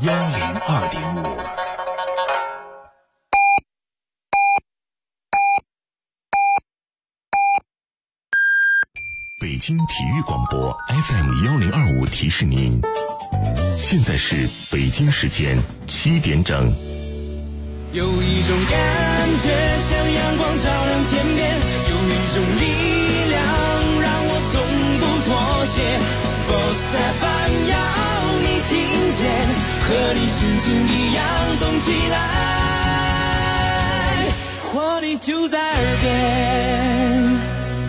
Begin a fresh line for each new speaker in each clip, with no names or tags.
102.5。北京体育广播 FM1025提示您，现在是北京时间7点整。
有一种感觉像阳光照亮天边，有一种力量让我从不妥协。Sports FM 要你听见，和你心情一样动起来，活力就在耳边。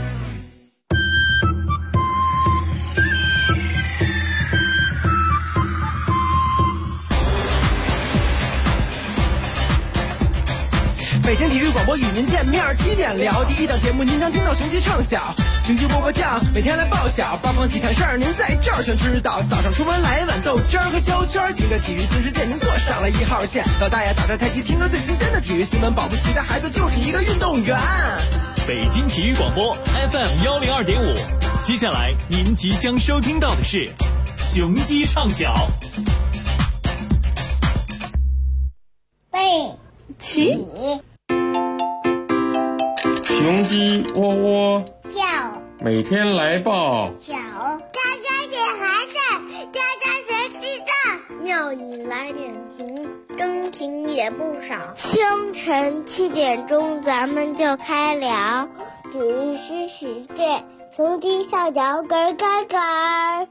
北京体育广播与您见面，7点聊第一档节目，您将听到雄鸡唱晓，雄鸡波波酱，每天来报晓，八方体坛事儿您在这儿全知道。早上出门来碗豆汁儿和焦圈，听着体育新世界，您坐上了1号线。老大爷打着太极，听着最新鲜的体育新闻，保不齐的孩子就是一个运动员。
北京体育广播 FM102.5，接下来您即将收听到的是雄鸡唱晓。
背起
雄鸡喔喔
叫，
每天来报
小家家点孩子，家家谁知道？庙里来点情，真情也不少。清晨7点钟，咱们就开聊体育新世界，雄鸡上摇杆杆杆。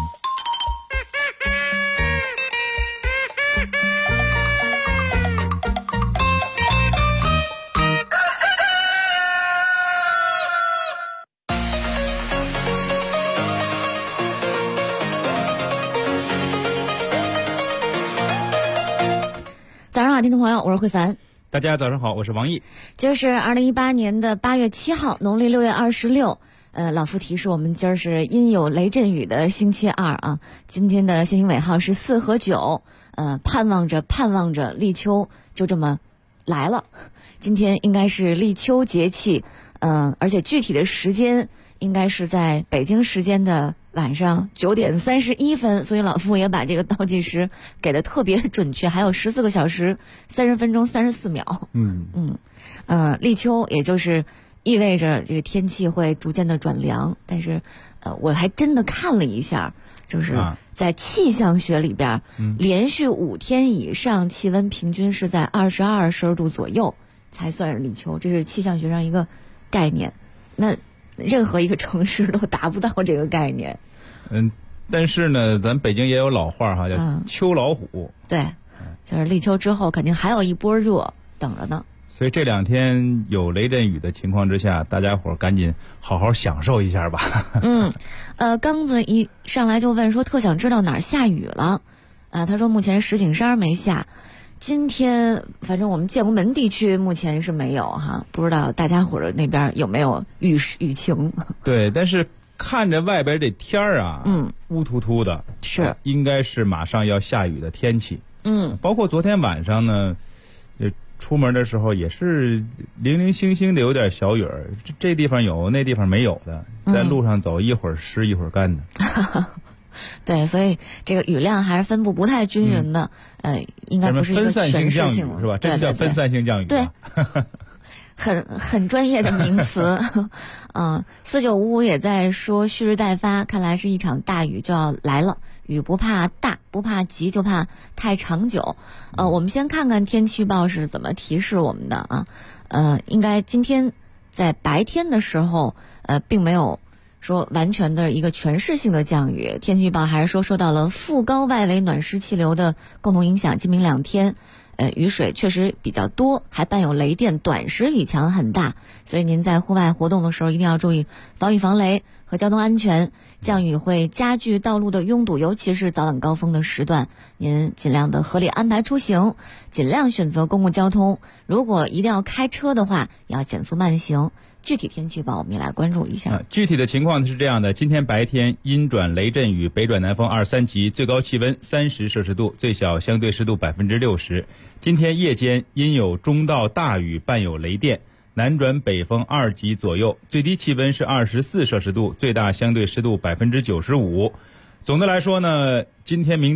早上好，听众朋友，我是慧凡。
大家早上好，我是王毅。
今儿是2018年的8月7号，农历6月26。老夫提示我们今儿是阴有雷阵雨的星期二啊。今天的星星尾号是4和9，盼望着立秋就这么来了。今天应该是立秋节气，而且具体的时间应该是在北京时间的晚上9点31分，所以老傅也把这个倒计时给的特别准确，还有14个小时30分钟34秒。立秋也就是意味着这个天气会逐渐的转凉，但是我还真的看了一下，就是在气象学里边，连续5天以上气温平均是在22摄氏度左右才算是立秋，这是气象学上一个概念。那任何一个城市都达不到这个概念。
但是呢，咱北京也有老话哈，叫秋老虎。
对，就是立秋之后肯定还有一波热等着呢。
所以这2天有雷阵雨的情况之下，大家伙赶紧好好享受一下吧。
刚子一上来就问说特想知道哪儿下雨了。他说目前石景山没下，今天反正我们建国门地区目前是没有哈，不知道大家伙儿那边有没有雨情。对，
但是看着外边这天儿啊，乌突突的，
是
应该是马上要下雨的天气。包括昨天晚上呢，出门的时候也是零零星星的有点小雨儿，这地方有那地方没有的，在路上走一会儿湿一会儿干的。
对，所以这个雨量还是分布不太均匀的，应该不是一个全市性
的，是吧？这就叫分散性降雨。
对，很专业的名词。4955也在说蓄势待发，看来是一场大雨就要来了。雨不怕大，不怕急，就怕太长久。我们先看看天气预报是怎么提示我们的啊。应该今天在白天的时候，并没有说完全的一个全市性的降雨。天气预报还是说受到了副高外围暖湿气流的共同影响，今明2天雨水确实比较多，还伴有雷电，短时雨强很大，所以您在户外活动的时候一定要注意防雨防雷和交通安全。降雨会加剧道路的拥堵，尤其是早晚高峰的时段，您尽量的合理安排出行，尽量选择公共交通。如果一定要开车的话，要减速慢行。具体天气预报我们也来关注一下。
具体的情况是这样的：今天白天阴转雷阵雨，北转南风2、3级，最高气温30摄氏度，最小相对湿度60%。今天夜间阴有中到大雨，伴有雷电，南转北风2级左右，最低气温是24摄氏度，最大相对湿度95%。总的来说呢，今天明天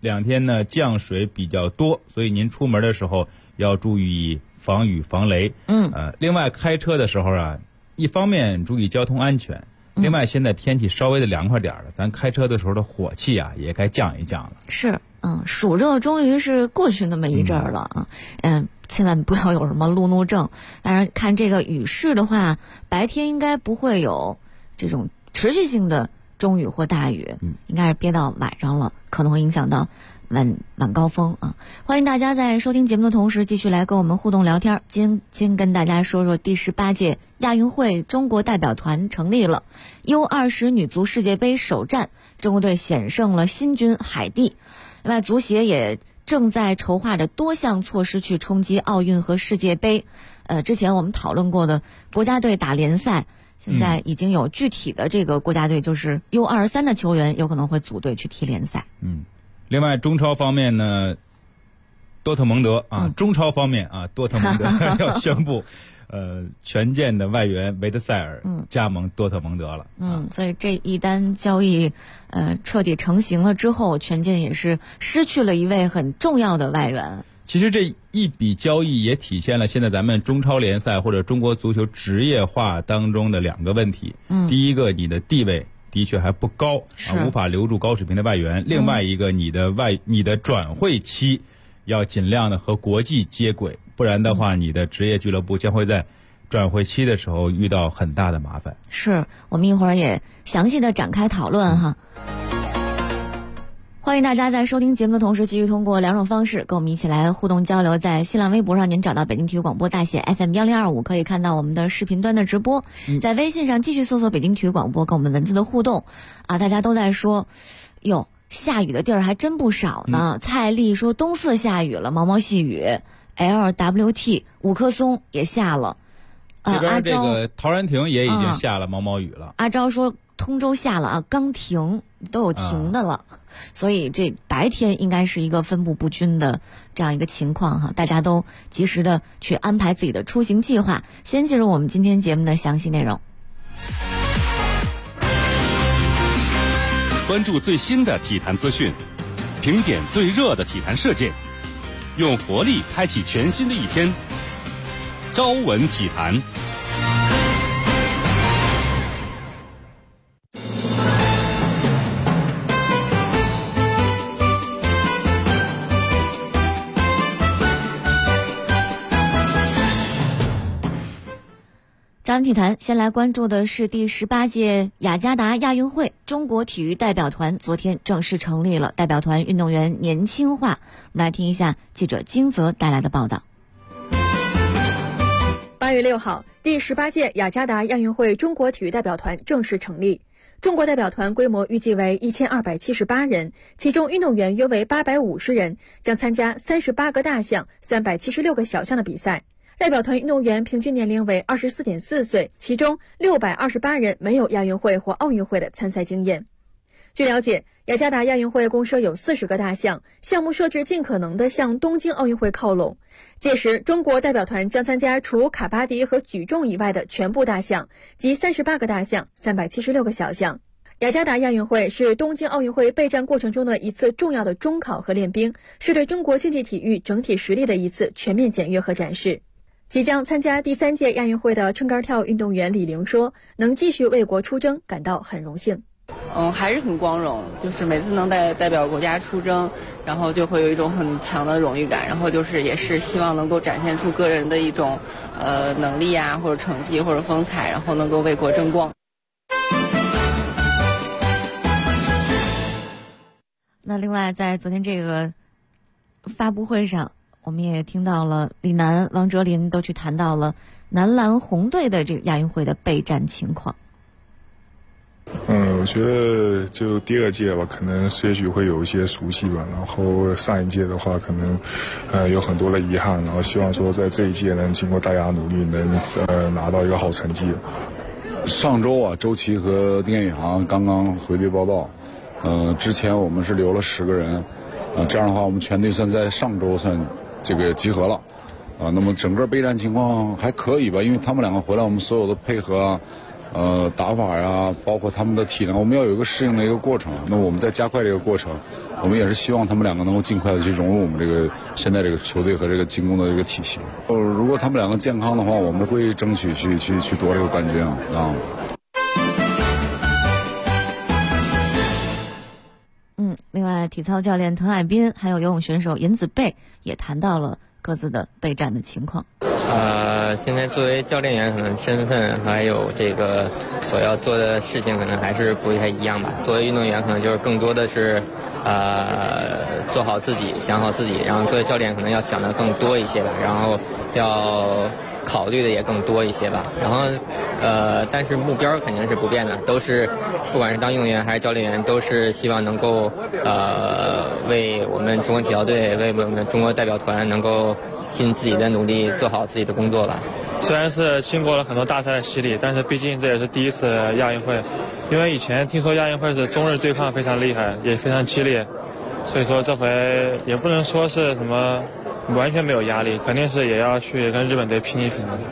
2天呢降水比较多，所以您出门的时候要注意防雨防雷。另外开车的时候啊，一方面注意交通安全，另外现在天气稍微的凉快点了，咱开车的时候的火气啊也该降一降了。
是，暑热终于是过去那么一阵儿了啊，千万不要有什么路怒症。当然看这个雨势的话，白天应该不会有这种持续性的中雨或大雨，应该是憋到晚上了，可能会影响到晚高峰啊。欢迎大家在收听节目的同时继续来跟我们互动聊天。先跟大家说说第18届亚运会中国代表团成立了， U20 女足世界杯首战，中国队险胜了新军海地。另外足协也正在筹划着多项措施去冲击奥运和世界杯。之前我们讨论过的国家队打联赛，现在已经有具体的这个国家队，就是 U23 的球员有可能会组队去踢联赛。
另外中超方面呢，多特蒙德啊，中超方面啊，多特蒙德要宣布权健的外援维德塞尔加盟多特蒙德了。
所以这一单交易彻底成型了之后，权健也是失去了一位很重要的外援。
其实这一笔交易也体现了现在咱们中超联赛或者中国足球职业化当中的2个问题。第一个，你的地位的确还不高无法留住高水平的外援。另外一个，你的转会期要尽量的和国际接轨，不然的话你的职业俱乐部将会在转会期的时候遇到很大的麻烦。
是，我们一会儿也详细的展开讨论哈。欢迎大家在收听节目的同时继续通过2种方式跟我们一起来互动交流。在新浪微博上您找到北京体育广播大写 FM1025， 可以看到我们的视频端的直播。在微信上继续搜索北京体育广播，跟我们文字的互动啊。大家都在说哟，下雨的地儿还真不少呢。蔡丽说东四下雨了，毛毛细雨。LWT 五棵松也下了。
这边这个陶然亭也已经下了毛毛雨了。
阿昭说通州下了刚停，都有停的了。所以这白天应该是一个分布不均的这样一个情况哈，大家都及时的去安排自己的出行计划。先进入我们今天节目的详细内容，
关注最新的体坛资讯，评点最热的体坛事件，用活力开启全新的一天。朝闻体坛。
朝闻体坛，先来关注的是第18届雅加达亚运会，中国体育代表团昨天正式成立了，代表团运动员年轻化。我们来听一下记者金泽带来的报道。
8月6号，第18届雅加达亚运会中国体育代表团正式成立。中国代表团规模预计为1278人，其中运动员约为850人，将参加38个大项、376个小项的比赛。代表团运动员平均年龄为24.4岁，其中628人没有亚运会或奥运会的参赛经验。据了解，雅加达亚运会共设有40个大项，项目设置尽可能的向东京奥运会靠拢。届时，中国代表团将参加除卡巴迪和举重以外的全部大项，即38个大项、376个小项。雅加达亚运会是东京奥运会备战过程中的一次重要的中考和练兵，是对中国竞技体育整体实力的一次全面检阅和展示。即将参加第3届亚运会的撑杆跳运动员李玲说，能继续为国出征感到很荣幸。
还是很光荣，就是每次能代表国家出征，然后就会有一种很强的荣誉感，然后就是也是希望能够展现出个人的一种能力啊，或者成绩或者风采，然后能够为国争光。
那另外在昨天这个发布会上，我们也听到了李楠、王哲林都去谈到了男篮红队的这个亚运会的备战情况。
我觉得就第2届吧，可能也许会有一些熟悉吧，然后上一届的话可能有很多的遗憾，然后希望说在这一届能经过大家努力能拿到一个好成绩。
上周啊，周琦和丁彦雨航刚刚回队报道，之前我们是留了10个人，这样的话我们全队算在上周算这个集合了，那么整个备战情况还可以吧，因为他们2个回来，我们所有的配合打法呀，包括他们的体能，我们要有一个适应的一个过程。那我们在加快这个过程，我们也是希望他们两个能够尽快的去融入我们这个现在这个球队和这个进攻的这个体系。如果他们两个健康的话，我们会争取去夺这个冠军啊。
另外，体操教练滕海滨还有游泳选手尹子贝也谈到了各自的备战的情况。
现在作为教练员，可能身份还有这个所要做的事情，可能还是不太一样吧。作为运动员，可能就是更多的是做好自己，想好自己，然后作为教练，可能要想的更多一些吧，然后要考虑的也更多一些吧。然后但是目标肯定是不变的，都是不管是当运动员还是教练员，都是希望能够为我们中国体操队，为我们中国代表团能够尽自己的努力，做好自己的工作吧。
虽然是经过了很多大赛的洗礼，但是毕竟这也是第一次亚运会，因为以前听说亚运会是中日对抗非常厉害，也非常激烈，所以说这回也不能说是什么完全没有压力，肯定是也要去跟日本队拼一拼的。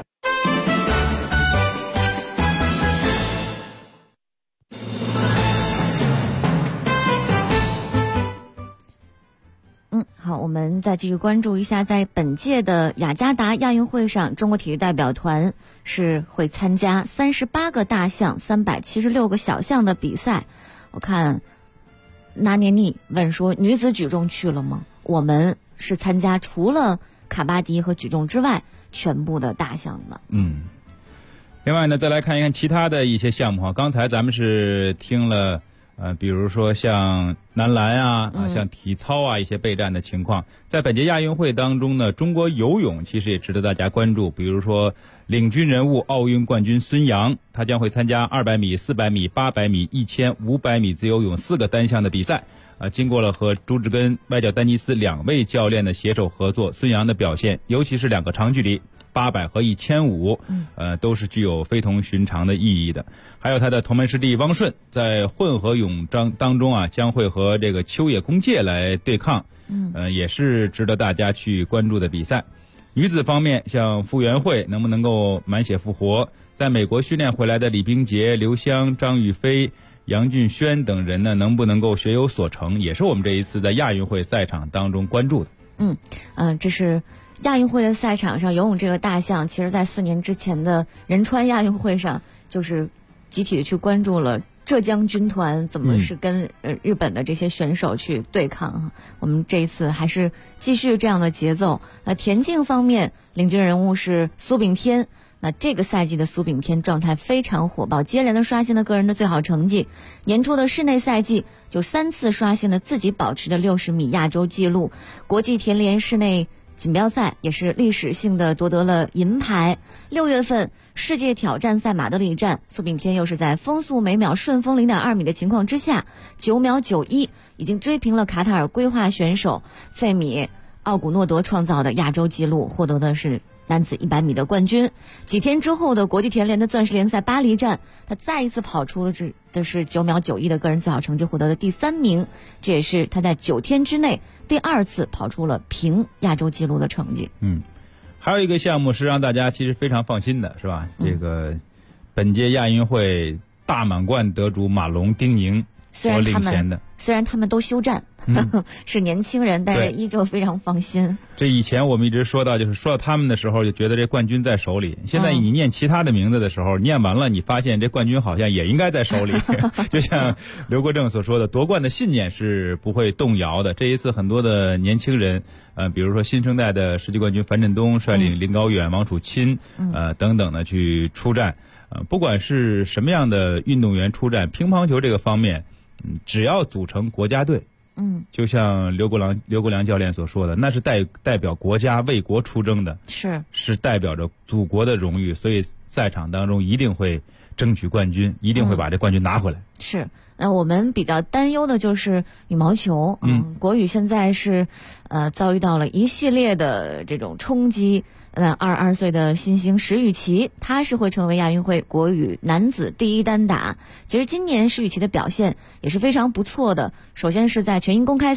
好，我们再继续关注一下，在本届的雅加达亚运会上，中国体育代表团是会参加38个大项、376个小项的比赛。我看纳涅尼问说，女子举重去了吗？我们是参加除了卡巴迪和举重之外全部的大项的。
另外呢，再来看一看其他的一些项目哈。刚才咱们是听了比如说像男篮像体操一些备战的情况。在本届亚运会当中呢，中国游泳其实也值得大家关注。比如说领军人物奥运冠军孙杨，他将会参加200米、400米、800米、1500米自由泳4个单项的比赛。经过了和朱志根、外教丹尼斯2位教练的携手合作，孙杨的表现，尤其是2个长距离800和1500，都是具有非同寻常的意义的。还有他的同门师弟汪顺，在混合泳当中将会和这个秋野公介来对抗，也是值得大家去关注的比赛。女子方面，像傅园慧能不能够满血复活，在美国训练回来的李冰洁、刘湘、张雨霏、杨俊轩等人呢，能不能够学有所成，也是我们这一次在亚运会赛场当中关注的。
这是亚运会的赛场上，游泳这个大项，其实在4年之前的仁川亚运会上，就是集体的去关注了浙江军团怎么是跟日本的这些选手去对抗。我们这一次还是继续这样的节奏。田径方面，领军人物是苏炳添。那这个赛季的苏炳添状态非常火爆，接连的刷新了个人的最好成绩。年初的室内赛季就3次刷新了自己保持的60米亚洲纪录。国际田联室内锦标赛也是历史性的夺得了银牌。6月份世界挑战赛马德里站，苏炳添又是在风速每秒顺风0.2米的情况之下，9秒91已经追平了卡塔尔规划选手费米奥古诺德创造的亚洲纪录，获得的是男子100米的冠军。几天之后的国际田联的钻石联赛巴黎站，他再一次跑出的是9秒91的个人最好成绩，获得的第3名，这也是他在9天之内第2次跑出了平亚洲纪录的成绩。
还有一个项目是让大家其实非常放心的，是吧？这个本届亚运会大满贯得主马龙、丁宁所领衔的。
虽然他们都休战，是年轻人，但是依旧非常放心。
这以前我们一直说到，就是说到他们的时候，就觉得这冠军在手里。现在你念其他的名字的时候，念完了，你发现这冠军好像也应该在手里。就像刘国正所说的，夺冠的信念是不会动摇的。这一次很多的年轻人，比如说新生代的世界冠军樊振东率领林高远、王楚钦，等等的去出战。不管是什么样的运动员出战，乒乓球这个方面，只要组成国家队，就像刘国梁教练所说的，那是代表国家为国出征的，是代表着祖国的荣誉，所以赛场当中一定会争取冠军，一定会把这冠军拿回来。
是。那我们比较担忧的就是羽毛球，国羽现在是遭遇到了一系列的这种冲击。22岁的新星石宇奇，他是会成为亚运会国羽男子第1单打。其实今年石宇奇的表现也是非常不错的，首先是在全英公开赛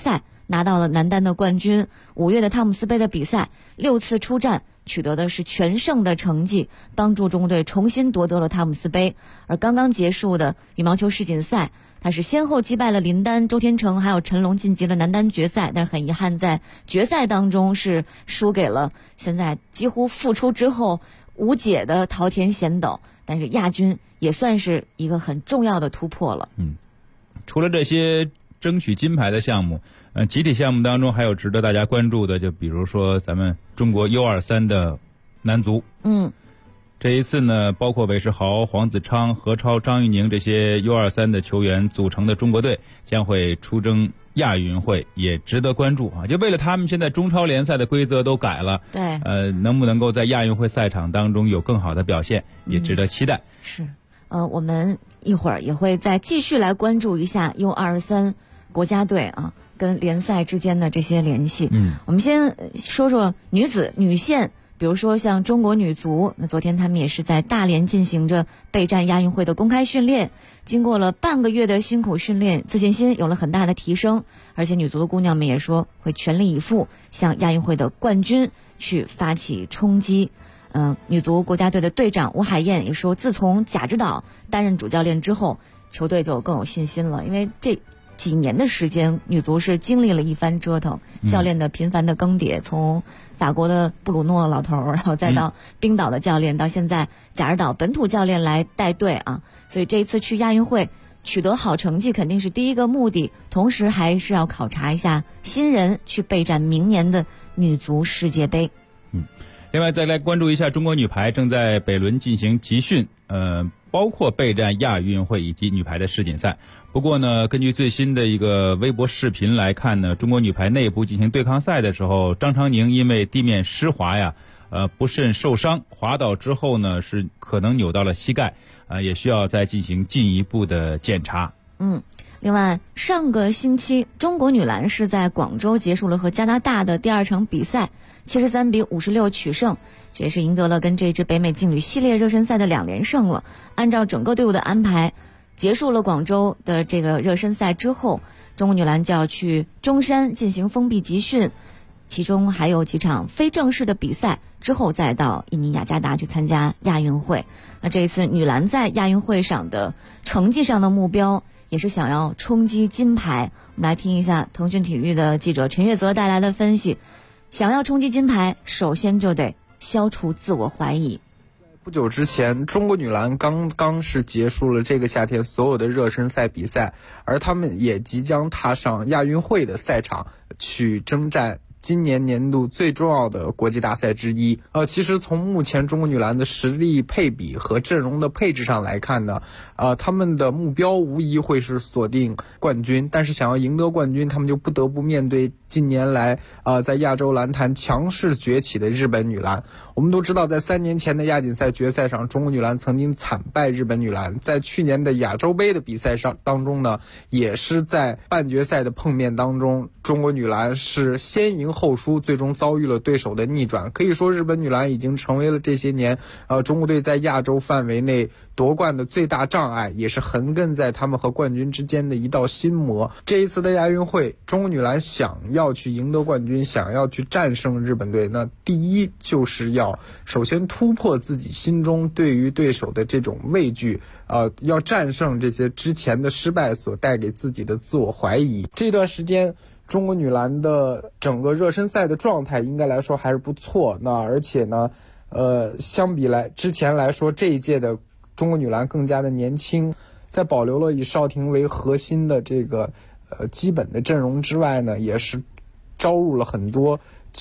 拿到了男单的冠军。5月的汤姆斯杯的比赛，6次出战取得的是全胜的成绩，帮助中国队重新夺得了汤姆斯杯。而刚刚结束的羽毛球世锦赛，他是先后击败了林丹、周天成还有陈龙，晋级了男单决赛，但是很遗憾在决赛当中是输给了现在几乎复出之后无解的桃田贤斗，但是亚军也算是一个很重要的突破了。
除了这些争取金牌的项目，集体项目当中还有值得大家关注的，就比如说咱们中国 U23 的男足。这一次呢，包括韦世豪、黄子昌、何超、张玉宁这些 U23 的球员组成的中国队将会出征亚运会，也值得关注啊！就为了他们现在中超联赛的规则都改了，
对，
能不能够在亚运会赛场当中有更好的表现，也值得期待。
是，我们一会儿也会再继续来关注一下 U23 国家队啊跟联赛之间的这些联系。我们先说说女线。比如说像中国女足，那昨天他们也是在大连进行着备战亚运会的公开训练，经过了半个月的辛苦训练，自信心有了很大的提升，而且女足的姑娘们也说会全力以赴向亚运会的冠军去发起冲击。女足国家队的队长吴海燕也说，自从贾指导担任主教练之后，球队就更有信心了，因为这几年的时间，女足是经历了一番折腾，教练的频繁的更迭，从法国的布鲁诺老头，然后再到冰岛的教练，到现在贾指导本土教练来带队啊，所以这一次去亚运会取得好成绩肯定是第一个目的，同时还是要考察一下新人去备战明年的女足世界杯。
另外再来关注一下中国女排正在北仑进行集训，包括备战亚运会以及女排的世锦赛。不过呢，根据最新的一个微博视频来看呢，中国女排内部进行对抗赛的时候，张常宁因为地面湿滑呀，不慎受伤，滑倒之后呢是可能扭到了膝盖，也需要再进行进一步的检查。
另外，上个星期中国女篮是在广州结束了和加拿大的第2场比赛，73比56取胜，这也是赢得了跟这支北美劲旅系列热身赛的2连胜了。按照整个队伍的安排，结束了广州的这个热身赛之后，中国女篮就要去中山进行封闭集训，其中还有几场非正式的比赛，之后再到印尼雅加达去参加亚运会。那这一次女篮在亚运会上的成绩上的目标也是想要冲击金牌。我们来听一下腾讯体育的记者陈月泽带来的分析，想要冲击金牌，首先就得消除自我怀疑。
不久之前，中国女篮刚刚是结束了这个夏天所有的热身赛比赛，而他们也即将踏上亚运会的赛场去征战今年年度最重要的国际大赛之一。其实从目前中国女篮的实力配比和阵容的配置上来看呢，他们的目标无疑会是锁定冠军，但是想要赢得冠军，他们就不得不面对近年来在亚洲篮坛强势崛起的日本女篮。我们都知道，在3年前的亚锦赛决赛上，中国女篮曾经惨败日本女篮。在去年的亚洲杯的比赛上当中呢，也是在半决赛的碰面当中，中国女篮是先赢后输，最终遭遇了对手的逆转。可以说，日本女篮已经成为了这些年中国队在亚洲范围内夺冠的最大障碍，也是横亘在他们和冠军之间的一道心魔。这一次的亚运会，中国女篮想要去赢得冠军，想要去战胜日本队，那第一就是要首先突破自己心中对于对手的这种畏惧，要战胜这些之前的失败所带给自己的自我怀疑。这段时间中国女篮的整个热身赛的状态应该来说还是不错，那而且呢相比之前来说，这一届的中国女篮更加的年轻，在保留了以邵婷为核心的这个基本的阵容之外呢，也是招入了很多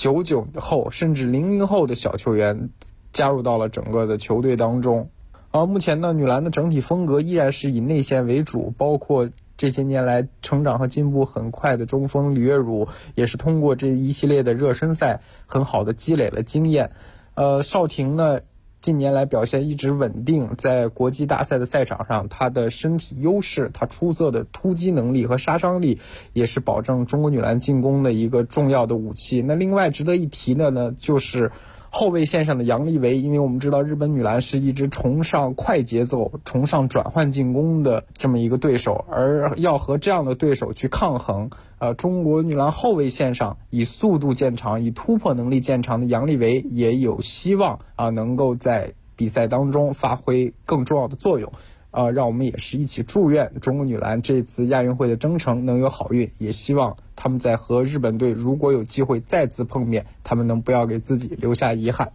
99后甚至00后的小球员加入到了整个的球队当中。目前呢，女篮的整体风格依然是以内线为主，包括这些年来成长和进步很快的中锋李月汝，也是通过这一系列的热身赛很好的积累了经验。邵婷呢近年来表现一直稳定，在国际大赛的赛场上，她的身体优势，她出色的突击能力和杀伤力，也是保证中国女篮进攻的一个重要的武器。那另外值得一提的呢，就是后卫线上的杨丽维，因为我们知道日本女篮是一支崇尚快节奏、崇尚转换进攻的这么一个对手，而要和这样的对手去抗衡， 中国女篮后卫线上以速度见长、以突破能力见长的杨丽维也有希望能够在比赛当中发挥更重要的作用。让我们也是一起祝愿中国女篮这次亚运会的征程能有好运，也希望他们在和日本队如果有机会再次碰面，他们能不要给自己留下遗憾。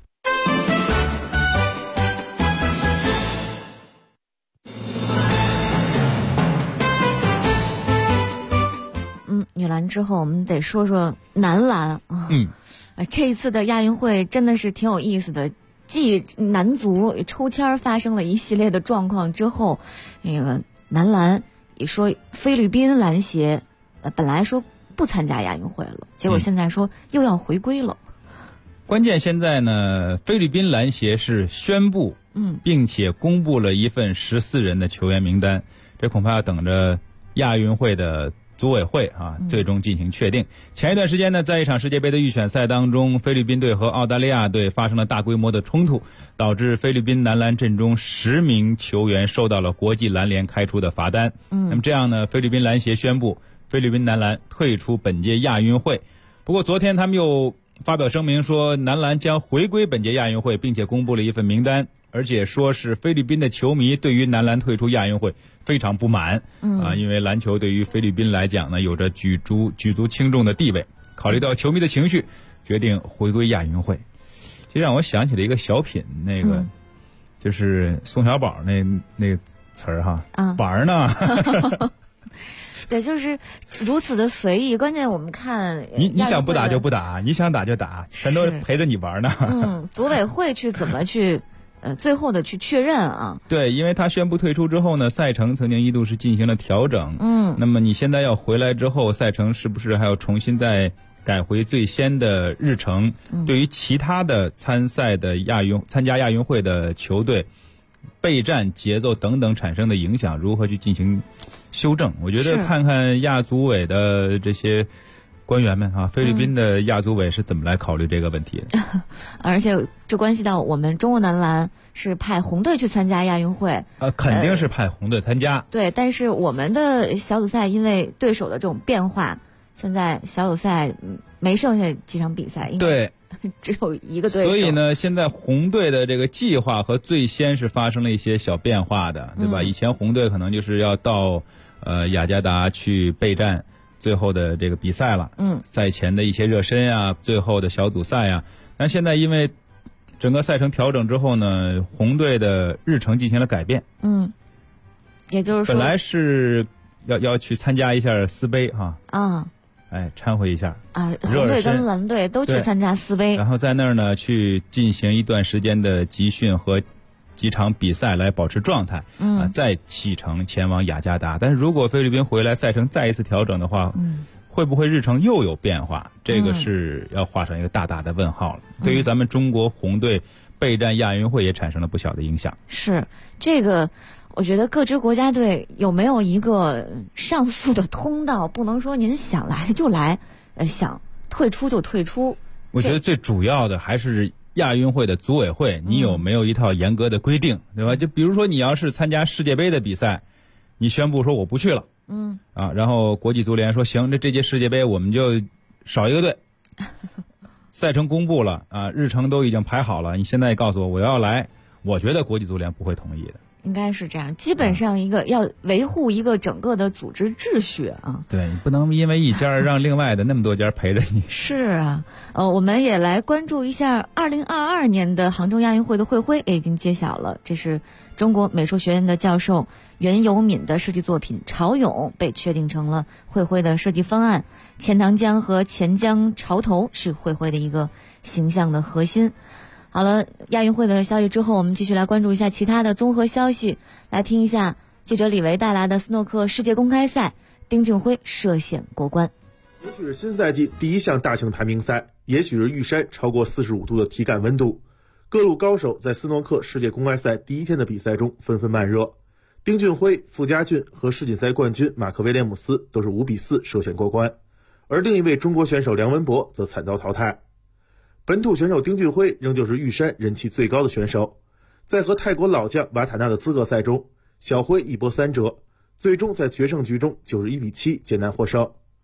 女篮之后我们得说说男篮啊。这一次的亚运会真的是挺有意思的。继男足抽签发生了一系列的状况之后，那个男篮也说菲律宾篮协本来说不参加亚运会了，结果现在说又要回归了。
关键现在呢，菲律宾篮协是宣布，并且公布了一份14人的球员名单，这恐怕要等着亚运会的组委会最终进行确定。前一段时间呢，在一场世界杯的预选赛当中，菲律宾队和澳大利亚队发生了大规模的冲突，导致菲律宾男篮阵中10名球员受到了国际篮联开出的罚单。那么这样呢，菲律宾篮协宣布菲律宾男篮退出本届亚运会。不过昨天他们又发表声明说，男篮将回归本届亚运会，并且公布了一份名单，而且说是菲律宾的球迷对于男篮退出亚运会非常不满因为篮球对于菲律宾来讲呢，有着举足轻重的地位。考虑到球迷的情绪，决定回归亚运会。其实让我想起了一个小品，那个就是宋小宝那个词儿板儿呢。
对，就是如此的随意。关键我们看
你想不打就不打，你想打就打，全都陪着你玩呢。
组委会去怎么去最后的去确认啊？
对，因为他宣布退出之后呢，赛程曾经一度是进行了调整。那么你现在要回来之后，赛程是不是还要重新再改回最先的日程？对于其他的参加亚运会的球队备战节奏等等产生的影响，如何去进行修正？我觉得看看亚组委的这些官员们菲律宾的亚组委是怎么来考虑这个问题的。
而且这关系到我们中国男篮是派红队去参加亚运会，
肯定是派红队参加。
对，但是我们的小组赛因为对手的这种变化，现在小组赛没剩下几场比赛，
对，
只有一个对手。
所以呢，现在红队的这个计划和最先是发生了一些小变化的，对吧？以前红队可能就是要到雅加达去备战最后的这个比赛了，赛前的一些热身啊，最后的小组赛啊。但现在因为整个赛程调整之后呢，红队的日程进行了改变。
也就是说，
本来是要去参加一下丝杯掺和一下
红队跟蓝队都去参加丝杯，
然后在那儿呢去进行一段时间的集训和几场比赛来保持状态，再启程前往雅加达。但是如果菲律宾回来赛程再一次调整的话，会不会日程又有变化？这个是要画上一个大大的问号了。对于咱们中国红队备战亚运会也产生了不小的影响。
是这个。我觉得各支国家队有没有一个上诉的通道？不能说您想来就来，想退出就退出。
我觉得最主要的还是亚运会的组委会，你有没有一套严格的规定，对吧？就比如说你要是参加世界杯的比赛，你宣布说我不去了，然后国际足联说行，这届世界杯我们就少一个队，赛程公布了日程都已经排好了，你现在告诉我要来，我觉得国际足联不会同意的。
应该是这样，基本上一个要维护一个整个的组织秩序啊。
对，你不能因为一家让另外的那么多家陪着你。
是啊，我们也来关注一下2022年的杭州亚运会的会徽也已经揭晓了，这是中国美术学院的教授袁由敏的设计作品《潮涌》被确定成了会徽的设计方案，钱塘江和钱江潮头是会徽的一个形象的核心。好了，亚运会的消息之后，我们继续来关注一下其他的综合消息，来听一下记者李维带来的斯诺克世界公开赛，丁俊晖涉险过关。
也许是新赛季第一项大型的排名赛，也许是玉山超过45度的体感温度，各路高手在斯诺克世界公开赛第一天的比赛中纷纷慢热。丁俊晖、傅家俊和世锦赛冠军马克威廉姆斯都是5比4涉险过关，而另一位中国选手梁文博则惨遭淘汰。本土选手丁俊晖仍旧是玉山人气最高的选手，在和泰国老将瓦塔纳的资格赛中，小晖一波3折，最终在决胜局中91比7艰难获胜。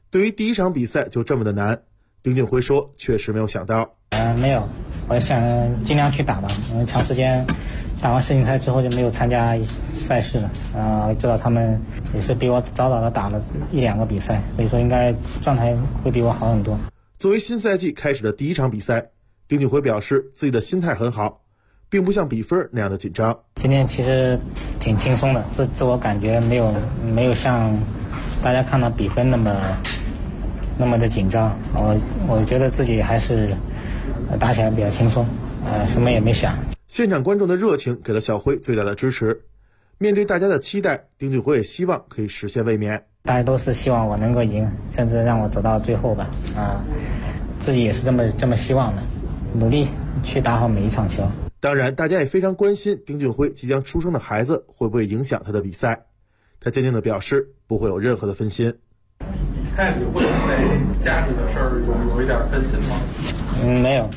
对于第一场比赛就这么的难，丁俊晖说确实没有想到。
没有，我想尽量去打吧，因为长时间打完世锦赛之后就没有参加赛事了，知道他们也是比我早的打了1-2个比赛，所以说应该状态会比我好很多。
作为新赛季开始的第一场比赛，丁俊晖表示自己的心态很好，并不像比分那样的紧张。
今天其实挺轻松的，自我感觉没有像大家看到比分那么的紧张。我觉得自己还是打起来比较轻松，什么也没想。
现场观众的热情给了小晖最大的支持，面对大家的期待，丁俊晖也希望可以实现卫冕。
大家都是希望我能够赢，甚至让我走到最后吧，自己也是这么希望的，努力去打好每一场球。
当然，大家也非常关心丁俊晖即将出生的孩子会不会影响他的比赛。他坚定地表示不会有任何的分心。
比赛里会为家里的事儿有一点分心吗？
没有。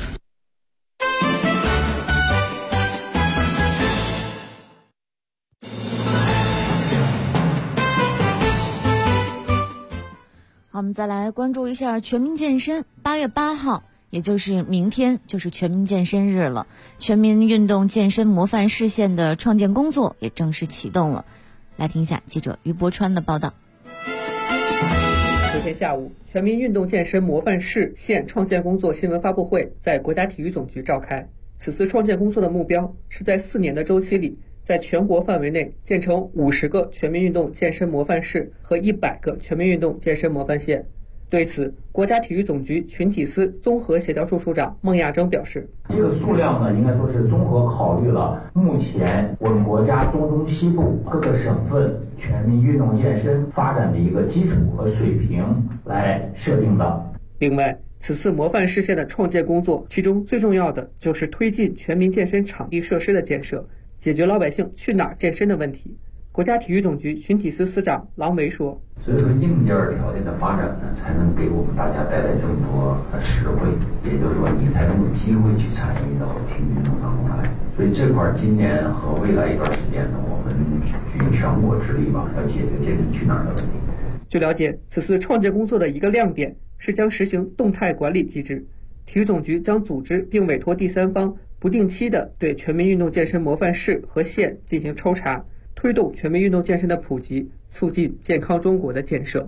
好，我们再来关注一下全民健身。8月8号，也就是明天，就是全民健身日了。全民运动健身模范市县的创建工作也正式启动了。来听一下记者于博川的报道。
昨天下午，全民运动健身模范市县创建工作新闻发布会在国家体育总局召开。此次创建工作的目标是在4年的周期里，在全国范围内建成50个全民运动健身模范市和100个全民运动健身模范县。对此，国家体育总局群体司综合协调处处长孟亚征表示，
这个数量呢，应该说是综合考虑了目前我们国家东中西部各个省份全民运动健身发展的一个基础和水平来设定的。
另外，此次模范市县的创建工作，其中最重要的就是推进全民健身场地设施的建设，解决老百姓去哪儿健身的问题。国家体育总局群体司司长郎维说，
所以说硬件条件的发展呢，才能给我们大家带来这么多实惠，也就是说你才能有机会去参与到体育运动当中来。所以这块今年和未来一段时间呢，我们举全国之力吧，要解决健身去哪儿的问题。
据了解，此次创建工作的一个亮点是将实行动态管理机制，体育总局将组织并委托第三方不定期的对全民运动健身模范市和县进行抽查，推动全民运动健身的普及，促进健康中国的建设。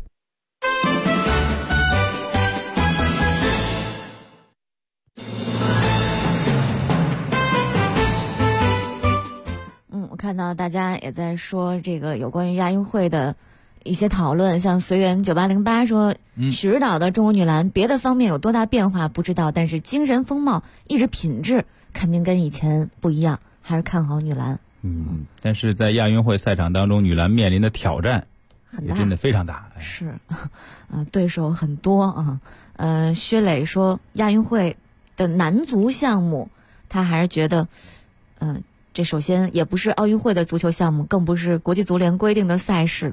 我看到大家也在说这个有关于亚运会的一些讨论，像随缘9808说，许指导的中国女篮别的方面有多大变化不知道，但是精神风貌、意志品质肯定跟以前不一样，还是看好女篮。
但是在亚运会赛场当中，女篮面临的挑战也真的非常大。
是，对手很多啊。薛磊说，亚运会的男足项目，他还是觉得，这首先也不是奥运会的足球项目，更不是国际足联规定的赛事，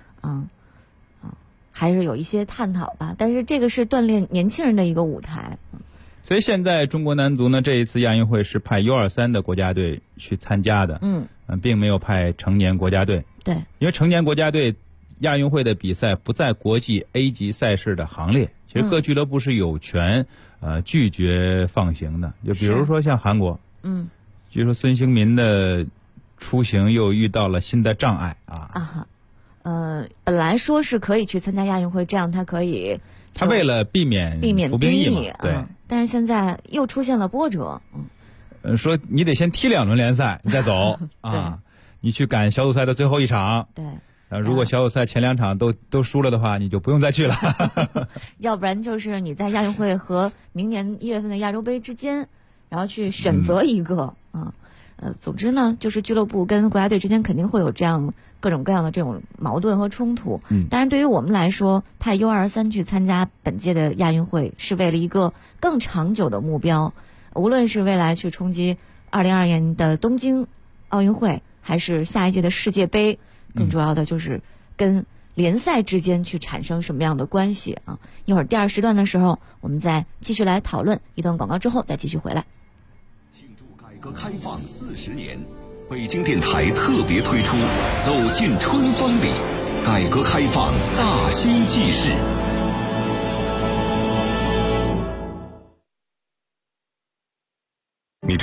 还是有一些探讨吧。但是这个是锻炼年轻人的一个舞台。
所以现在中国男足呢，这一次亚运会是派 U23的国家队去参加的，并没有派成年国家队。
对，
因为成年国家队亚运会的比赛不在国际 A 级赛事的行列，其实各俱乐部是有权拒绝放行的。就比如说像韩国，据说孙兴民的出行又遇到了新的障碍
本来说是可以去参加亚运会，这样他可以，
他为了避免服兵役嘛，对。
但是现在又出现了波折，
说你得先踢2轮联赛，你再走啊，你去赶小组赛的最后一场，
对。
如果小组赛前2场都输了的话，你就不用再去了。
要不然就是你在亚运会和明年1月份的亚洲杯之间，然后去选择一个总之呢，就是俱乐部跟国家队之间肯定会有这样各种各样的这种矛盾和冲突。当然对于我们来说，派 U23 去参加本届的亚运会是为了一个更长久的目标，无论是未来去冲击2022年的东京奥运会，还是下一届的世界杯，更主要的就是跟联赛之间去产生什么样的关系啊。一会儿第2时段的时候，我们再继续来讨论，一段广告之后再继续回来。
庆祝改革开放40年，北京电台特别推出《走进春风里》，改革开放大新纪事，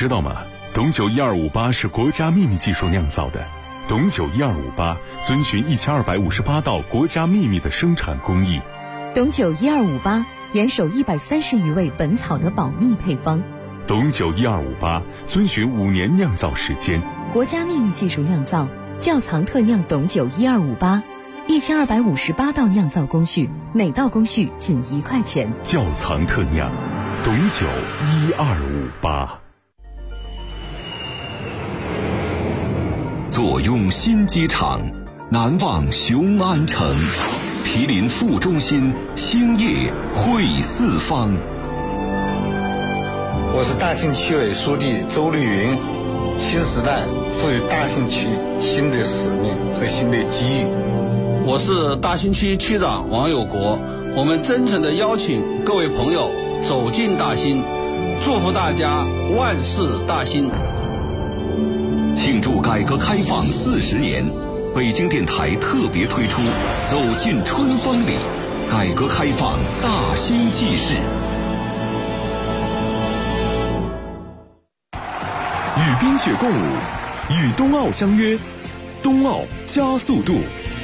知道吗？董酒1258是国家秘密技术酿造的。董酒1258遵循1258道国家秘密的生产工艺。
董酒1258严守130余味本草的保密配方。
董酒1258遵循5年酿造时间，
国家秘密技术酿造，窖藏特酿董酒1258，1258道酿造工序，每道工序仅1块钱。
窖藏特酿，董酒1258。
坐拥新机场，南望雄安城，毗邻副中心，兴业汇四方。
我是大兴区委书记周绿云，新时代赋予大兴区新的使命和新的机遇。
我是大兴区区长王有国，我们真诚地邀请各位朋友走进大兴，祝福大家万事大兴。
庆祝改革开放40年，北京电台特别推出《走进春风里》，改革开放大兴纪事。
与冰雪共舞，与冬奥相约，冬奥加速度。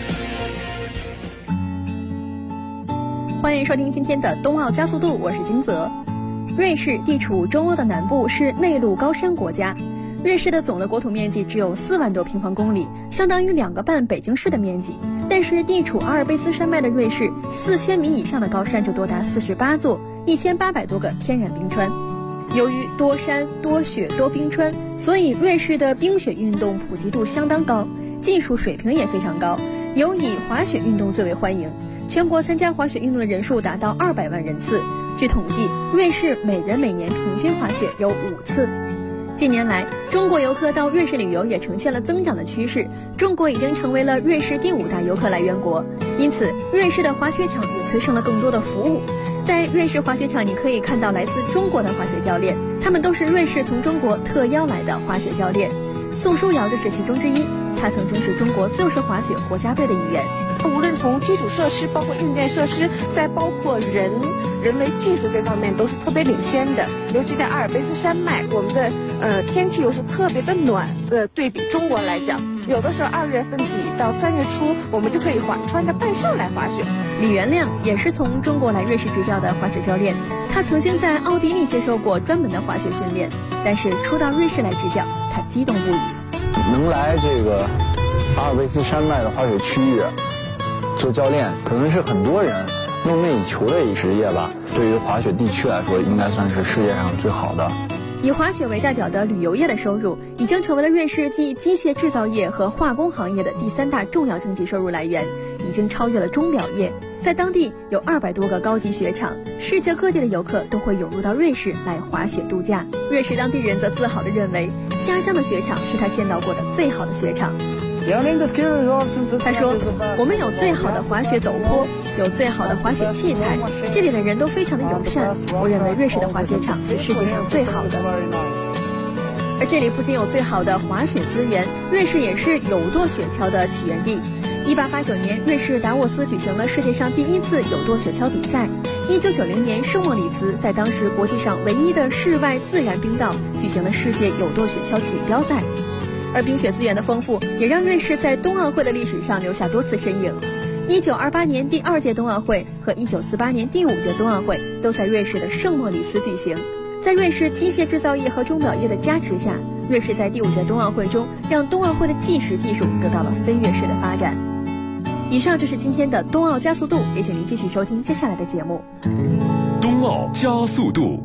欢迎收听今天的冬奥加速度，我是金泽。瑞士地处中欧的南部，是内陆高山国家。瑞士的总的国土面积只有4万多平方公里，相当于2个半北京市的面积。但是地处阿尔卑斯山脉的瑞士，4000米以上的高山就多达48座，1800多个天然冰川。由于多山多雪多冰川，所以瑞士的冰雪运动普及度相当高，技术水平也非常高，尤以滑雪运动最为欢迎。全国参加滑雪运动的人数达到200万人次。据统计，瑞士每人每年平均滑雪有5次。近年来，中国游客到瑞士旅游也呈现了增长的趋势，中国已经成为了瑞士第5大游客来源国，因此瑞士的滑雪场也催生了更多的服务。在瑞士滑雪场，你可以看到来自中国的滑雪教练，他们都是瑞士从中国特邀来的滑雪教练。宋书瑶就是其中之一，他曾经是中国自由式滑雪国家队的一员。
无论从基础设施，包括硬件设施，再包括人为技术这方面都是特别领先的。尤其在阿尔卑斯山脉，我们的天气又是特别的暖，对比中国来讲，有的时候2月份底到3月初，我们就可以穿着半袖来滑雪。
李元亮也是从中国来瑞士执教的滑雪教练，他曾经在奥地利接受过专门的滑雪训练，但是初到瑞士来执教，他激动不已。
能来这个阿尔卑斯山脉的滑雪区域做教练，可能是很多人梦寐以求的一职业吧。对于滑雪地区来说，应该算是世界上最好的。
以滑雪为代表的旅游业的收入，已经成为了瑞士继机械制造业和化工行业的第3大重要经济收入来源，已经超越了钟表业。在当地有200多个高级雪场，世界各地的游客都会涌入到瑞士来滑雪度假。瑞士当地人则自豪地认为，家乡的雪场是他见到过的最好的雪场。他说，我们有最好的滑雪陡坡，有最好的滑雪器材，这里的人都非常的友善，我认为瑞士的滑雪场是世界上最好的。而这里不仅有最好的滑雪资源，瑞士也是有舵雪橇的起源地。1889年，瑞士达沃斯举行了世界上第1次有舵雪橇比赛。1990年，圣莫里茨在当时国际上唯一的室外自然冰道举行了世界有舵雪橇锦标赛。而冰雪资源的丰富，也让瑞士在冬奥会的历史上留下多次身影。1928年第2届冬奥会和1948年第5届冬奥会都在瑞士的圣莫里斯举行。在瑞士机械制造业和钟表业的加持下，瑞士在第5届冬奥会中让冬奥会的计时技术得到了飞跃式的发展。以上就是今天的冬奥加速度，也请您继续收听接下来的节目。
冬奥加速度。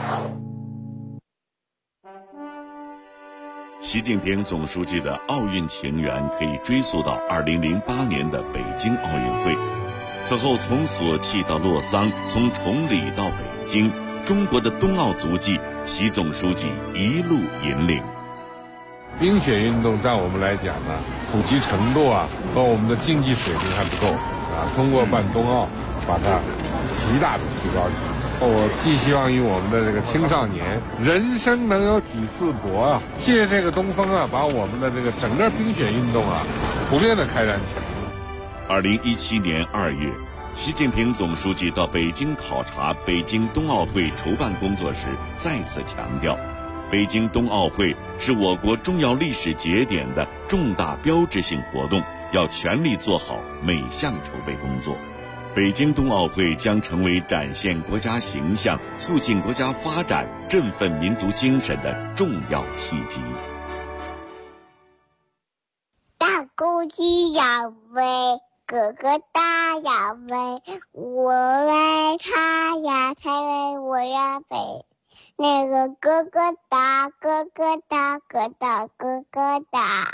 习近平总书记的奥运情缘可以追溯到2008年的北京奥运会。此后从索契到洛桑，从崇礼到北京，中国的冬奥足迹，习总书记一路引领。
冰雪运动在我们来讲呢，普及程度和我们的竞技水平还不够通过办冬奥，把它极大的提高起来。我寄希望于我们的这个青少年，人生能有几次搏借这个东风把我们的这个整个冰雪运动普遍的开展起来。
2017年2月，习近平总书记到北京考察北京冬奥会筹办工作时，再次强调， 北京冬奥会是我国重要历史节点的重大标志性活动，要全力做好每项筹备工作。北京冬奥会将成为展现国家形象、促进国家发展、振奋民族精神的重要契机。
大公鸡要飞，哥哥大要飞，我爱他呀，他为我要飞。那个哥哥大，哥哥大，哥大，哥哥大。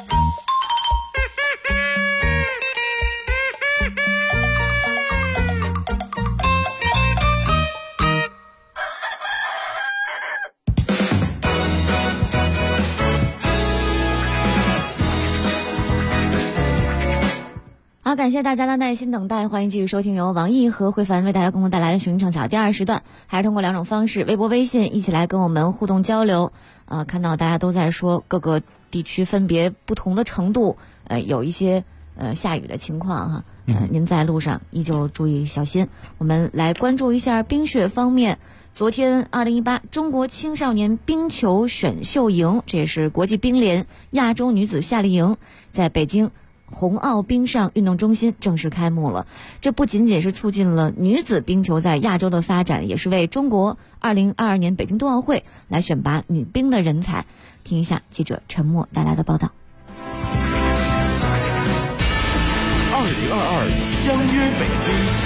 好，感谢大家的耐心等待，欢迎继续收听由王毅和慧凡为大家共同带来的寻唱巧第二时段，还是通过2种方式，微博、微信一起来跟我们互动交流。看到大家都在说各个地区分别不同的程度，有一些下雨的情况哈，您在路上依旧注意小心。我们来关注一下冰雪方面。昨天2018中国青少年冰球选秀营，这也是国际冰联亚洲女子夏令营，在北京红奥冰上运动中心正式开幕了。这不仅仅是促进了女子冰球在亚洲的发展，也是为中国2022年北京冬奥会来选拔女冰的人才。听一下记者陈默带来的报道。
2022相约北京。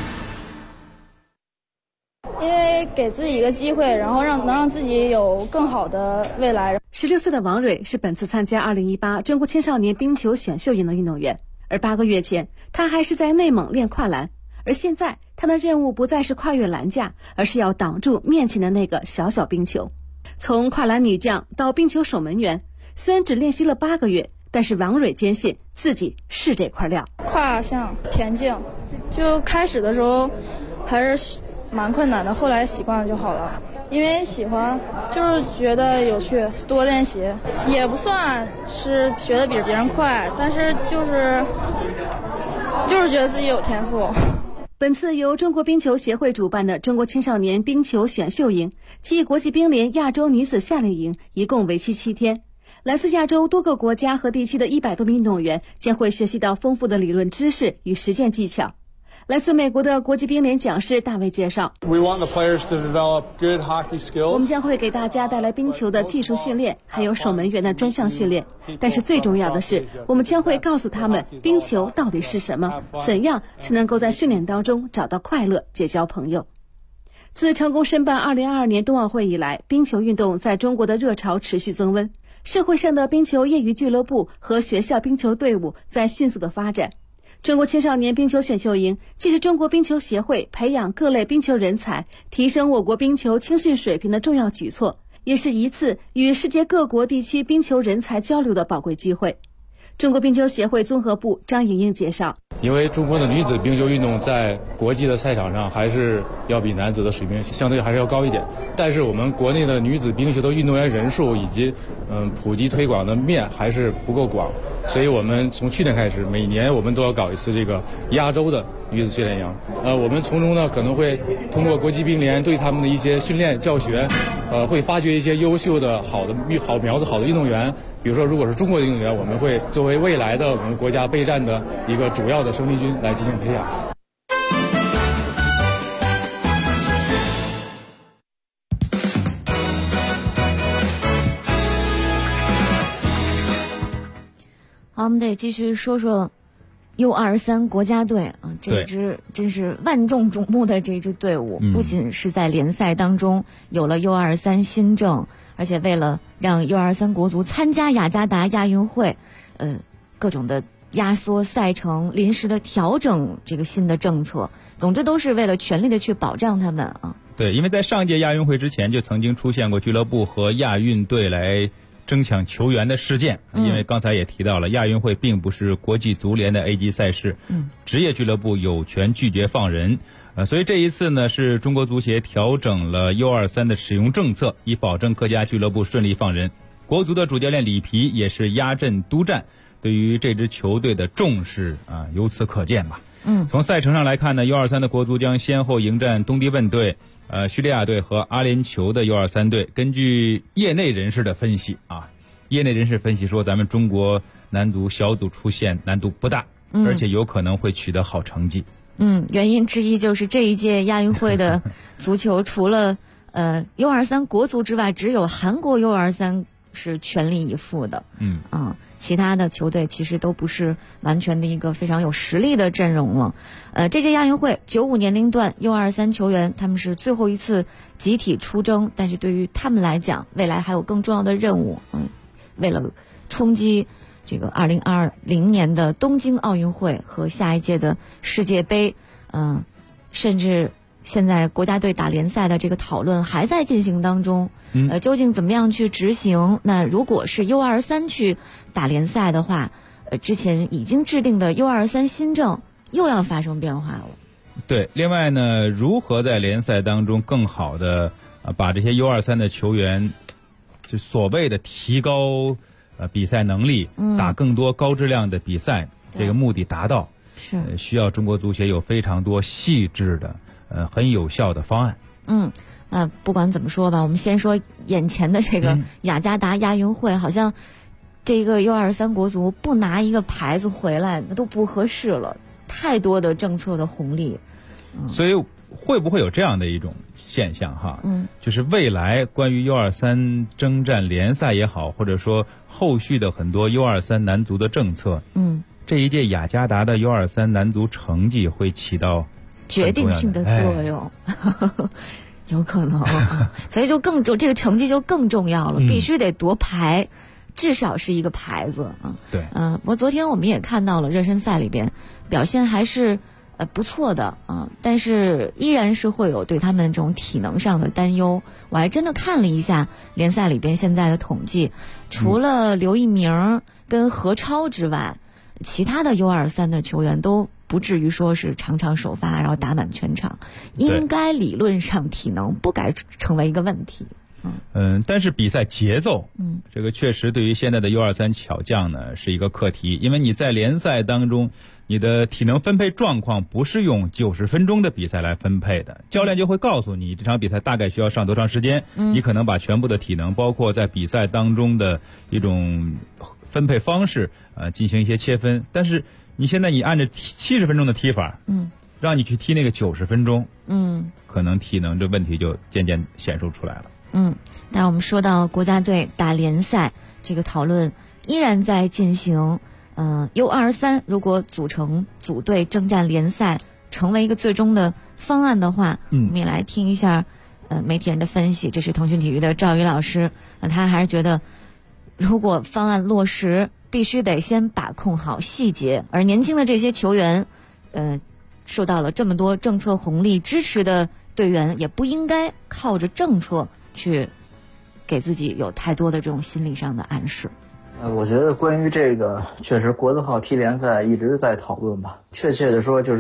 因为给自己一个机会，然后能让自己有更好的未来。
16岁的王蕊是本次参加2018中国青少年冰球选秀营的运动员，而8个月前她还是在内蒙练跨栏，而现在她的任务不再是跨越栏架，而是要挡住面前的那个小小冰球。从跨栏女将到冰球守门员，虽然只练习了8个月，但是王蕊坚信自己是这块料。
跨项田径就开始的时候还是蛮困难的，后来习惯了就好了。因为喜欢，就是觉得有趣，多练习，也不算是学得比别人快，但是就是觉得自己有天赋。
本次由中国冰球协会主办的中国青少年冰球选秀营暨国际冰联亚洲女子夏令营，一共为期7天。来自亚洲多个国家和地区的100多名运动员将会学习到丰富的理论知识与实践技巧。来自美国的国际冰联讲师大卫介绍，
We want the players to develop good hockey skills.
我们将会给大家带来冰球的技术训练，还有守门员的专项训练。但是最重要的是，我们将会告诉他们冰球到底是什么，怎样才能够在训练当中找到快乐，结交朋友。自成功申办2022年冬奥会以来，冰球运动在中国的热潮持续增温，社会上的冰球业余俱乐部和学校冰球队伍在迅速的发展。中国青少年冰球选秀营既是中国冰球协会培养各类冰球人才、提升我国冰球青训水平的重要举措，也是一次与世界各国地区冰球人才交流的宝贵机会。中国冰球协会综合部张莹莹介绍，
因为中国的女子冰球运动在国际的赛场上还是要比男子的水平相对还是要高一点，但是我们国内的女子冰球的运动员人数以及普及推广的面还是不够广，所以我们从去年开始，每年我们都要搞一次这个亚洲的女子训练营。我们从中呢可能会通过国际冰联对他们的一些训练教学，会发掘一些优秀的好苗子、好的运动员。比如说，如果是中国的运动员，我们会作为未来的我们国家备战的一个主要的生力军来进行培养。
好，我们得继续说说 U23 国家队啊，这支真是万众瞩目的这支队伍，不仅是在联赛当中有了 U23 新政，而且为了让 U23 国足参加雅加达亚运会，各种的压缩赛程、临时的调整这个新的政策，总之都是为了全力的去保障他们啊。
对，因为在上届亚运会之前就曾经出现过俱乐部和亚运队来争抢球员的事件，因为刚才也提到了，亚运会并不是国际足联的 A 级赛事，职业俱乐部有权拒绝放人。所以这一次呢，是中国足协调整了 U23 的使用政策，以保证各家俱乐部顺利放人。国足的主教练里皮也是压阵督战，对于这支球队的重视由此可见吧。 从赛程上来看呢 ，U23 的国足将先后迎战东帝汶队、叙利亚队和阿联酋的 U23 队。根据业内人士的分析业内人士分析说，咱们中国男足小组出线难度不大，而且有可能会取得好成绩。
原因之一就是这一届亚运会的足球除了U23 国足之外，只有韩国 U23 是全力以赴的。其他的球队其实都不是完全的一个非常有实力的阵容了。这届亚运会95年龄段 U23 球员他们是最后一次集体出征，但是对于他们来讲，未来还有更重要的任务。为了冲击这个2020年的东京奥运会和下一届的世界杯，甚至现在国家队打联赛的这个讨论还在进行当中。究竟怎么样去执行？那如果是 U23 去打联赛的话，之前已经制定的 U23 新政又要发生变化了。
对，另外呢，如何在联赛当中更好的把这些 U23 的球员就所谓的提高比赛能力，打更多高质量的比赛，这个目的达到，
是
需要中国足协有非常多细致的很有效的方案。
不管怎么说吧，我们先说眼前的这个雅加达亚运会，好像这个 U23 国足不拿一个牌子回来那都不合适了，太多的政策的红利。
所以会不会有这样的一种现象就是未来关于 U23 征战联赛也好，或者说后续的很多 U23 男足的政策，这一届雅加达的 U23 男足成绩会起到
决定性的作用。有可能，所以就这个成绩就更重要了，必须得夺牌，至少是一个牌子。
对，
昨天我们也看到了热身赛里边表现还是不错的但是依然是会有对他们这种体能上的担忧。我还真的看了一下联赛里边现在的统计，除了刘一鸣跟何超之外，其他的 U23 的球员都不至于说是场场首发然后打满全场，应该理论上体能不该成为一个问题。
但是比赛节奏，这个确实对于现在的 U23 巧将呢是一个课题，因为你在联赛当中，你的体能分配状况不是用90分钟的比赛来分配的，教练就会告诉你这场比赛大概需要上多长时间，你可能把全部的体能，包括在比赛当中的一种分配方式进行一些切分，但是你现在你按照70分钟的踢法，让你去踢那个90分钟，可能体能这问题就渐渐显露出来了。
但我们说到国家队打联赛这个讨论依然在进行。U23 如果组成组队征战联赛成为一个最终的方案的话，我们也来听一下媒体人的分析。这是腾讯体育的赵宇老师，他还是觉得如果方案落实，必须得先把控好细节，而年轻的这些球员受到了这么多政策红利支持的队员，也不应该靠着政策去给自己有太多的这种心理上的暗示。
我觉得关于这个，确实国字号踢联赛一直在讨论吧。确切的说，就是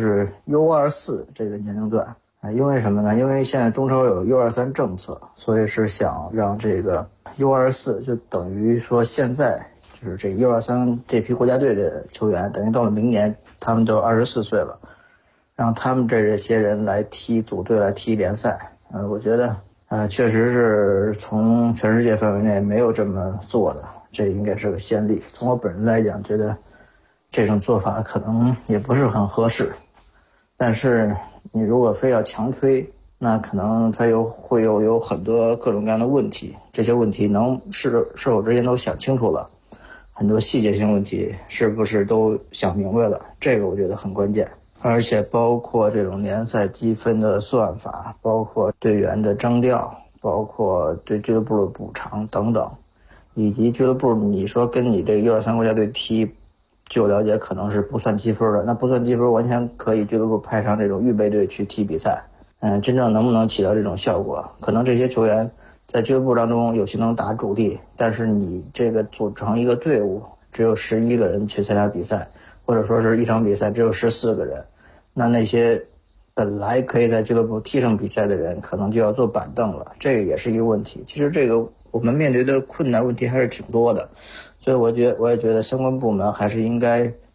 U24 这个年龄段，因为什么呢？因为现在中超有 U23 政策，所以是想让这个 U24 就等于说现在就是这 U23 这批国家队的球员，等于到了明年他们都24岁了，让他们这些人来组队来踢联赛。我觉得确实是从全世界范围内没有这么做的。这应该是个先例。从我本人来讲，觉得这种做法可能也不是很合适。但是你如果非要强推，那可能它会有很多各种各样的问题。这些问题是否之前都想清楚了，很多细节性问题是不是都想明白了？这个我觉得很关键。而且包括这种联赛积分的算法，包括队员的征调，包括对俱乐部的补偿等等。以及俱乐部，你说跟你这个U23国家队踢，据我了解可能是不算积分的，那不算积分完全可以俱乐部派上这种预备队去踢比赛。真正能不能起到这种效果，可能这些球员在俱乐部当中有些能打主力，但是你这个组成一个队伍只有11个人去参加比赛，或者说是一场比赛只有14个人，那些本来可以在俱乐部踢上比赛的人可能就要坐板凳了，这个也是一个问题。其实这个我们面对的困难问题还是挺多的，所以我也觉得相关部门还是应该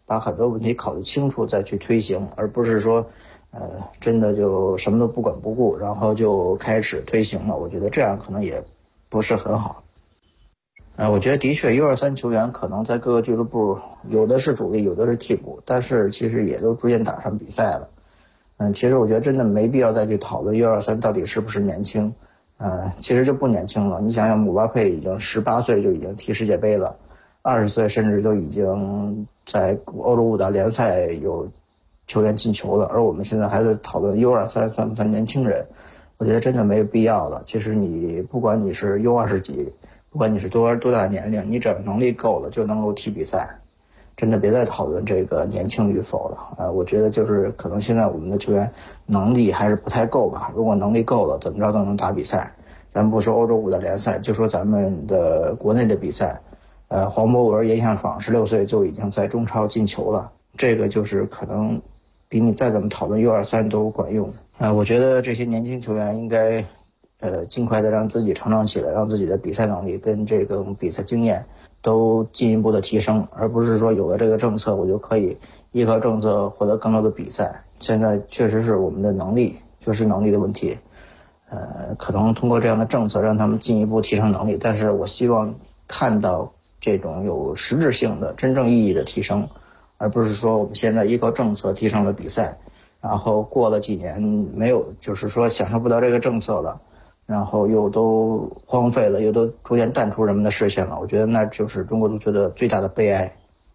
把很多问题考虑清楚再去推行，而不是说真的就什么都不管不顾，然后就开始推行了。我觉得这样可能也不是很好。我觉得的确 U23 球员可能在各个俱乐部有的是主力，有的是替补，但是其实也都逐渐打上比赛了。其实我觉得真的没必要再去讨论 U23 到底是不是年轻。其实就不年轻了。你想想，姆巴佩已经18岁就已经踢世界杯了，20岁甚至都已经在欧洲五大联赛有球员进球了，而我们现在还在讨论 U23 算不算年轻人。我觉得真的没有必要了。其实你不管你是 U20几，不管你是多大年龄，你只要能力够了就能够踢比赛，真的别再讨论这个年轻与否了。我觉得就是可能现在我们的球员能力还是不太够吧。如果能力够了，怎么着都能打比赛。咱不说欧洲五大联赛，就说咱们的国内的比赛，黄博文、严向闯16岁就已经在中超进球了，这个就是可能比你再怎么讨论 U23 都管用。我觉得这些年轻球员应该尽快的让自己成长起来，让自己的比赛能力跟这个比赛经验都进一步的提升，而不是说有了这个政策我就可以依靠政策获得更多的比赛。现在确实是我们的能力，就是能力的问题。可能通过这样的政策让他们进一步提升能力，但是我希望看到这种有实质性的真正意义的提升，而不是说我们现在依靠政策提升了比赛，然后过了几年没有，就是说享受不到这个政策了，然后又都荒废了，又都逐渐淡出人们的视线了。我觉得那就是中国足球的最大的悲哀。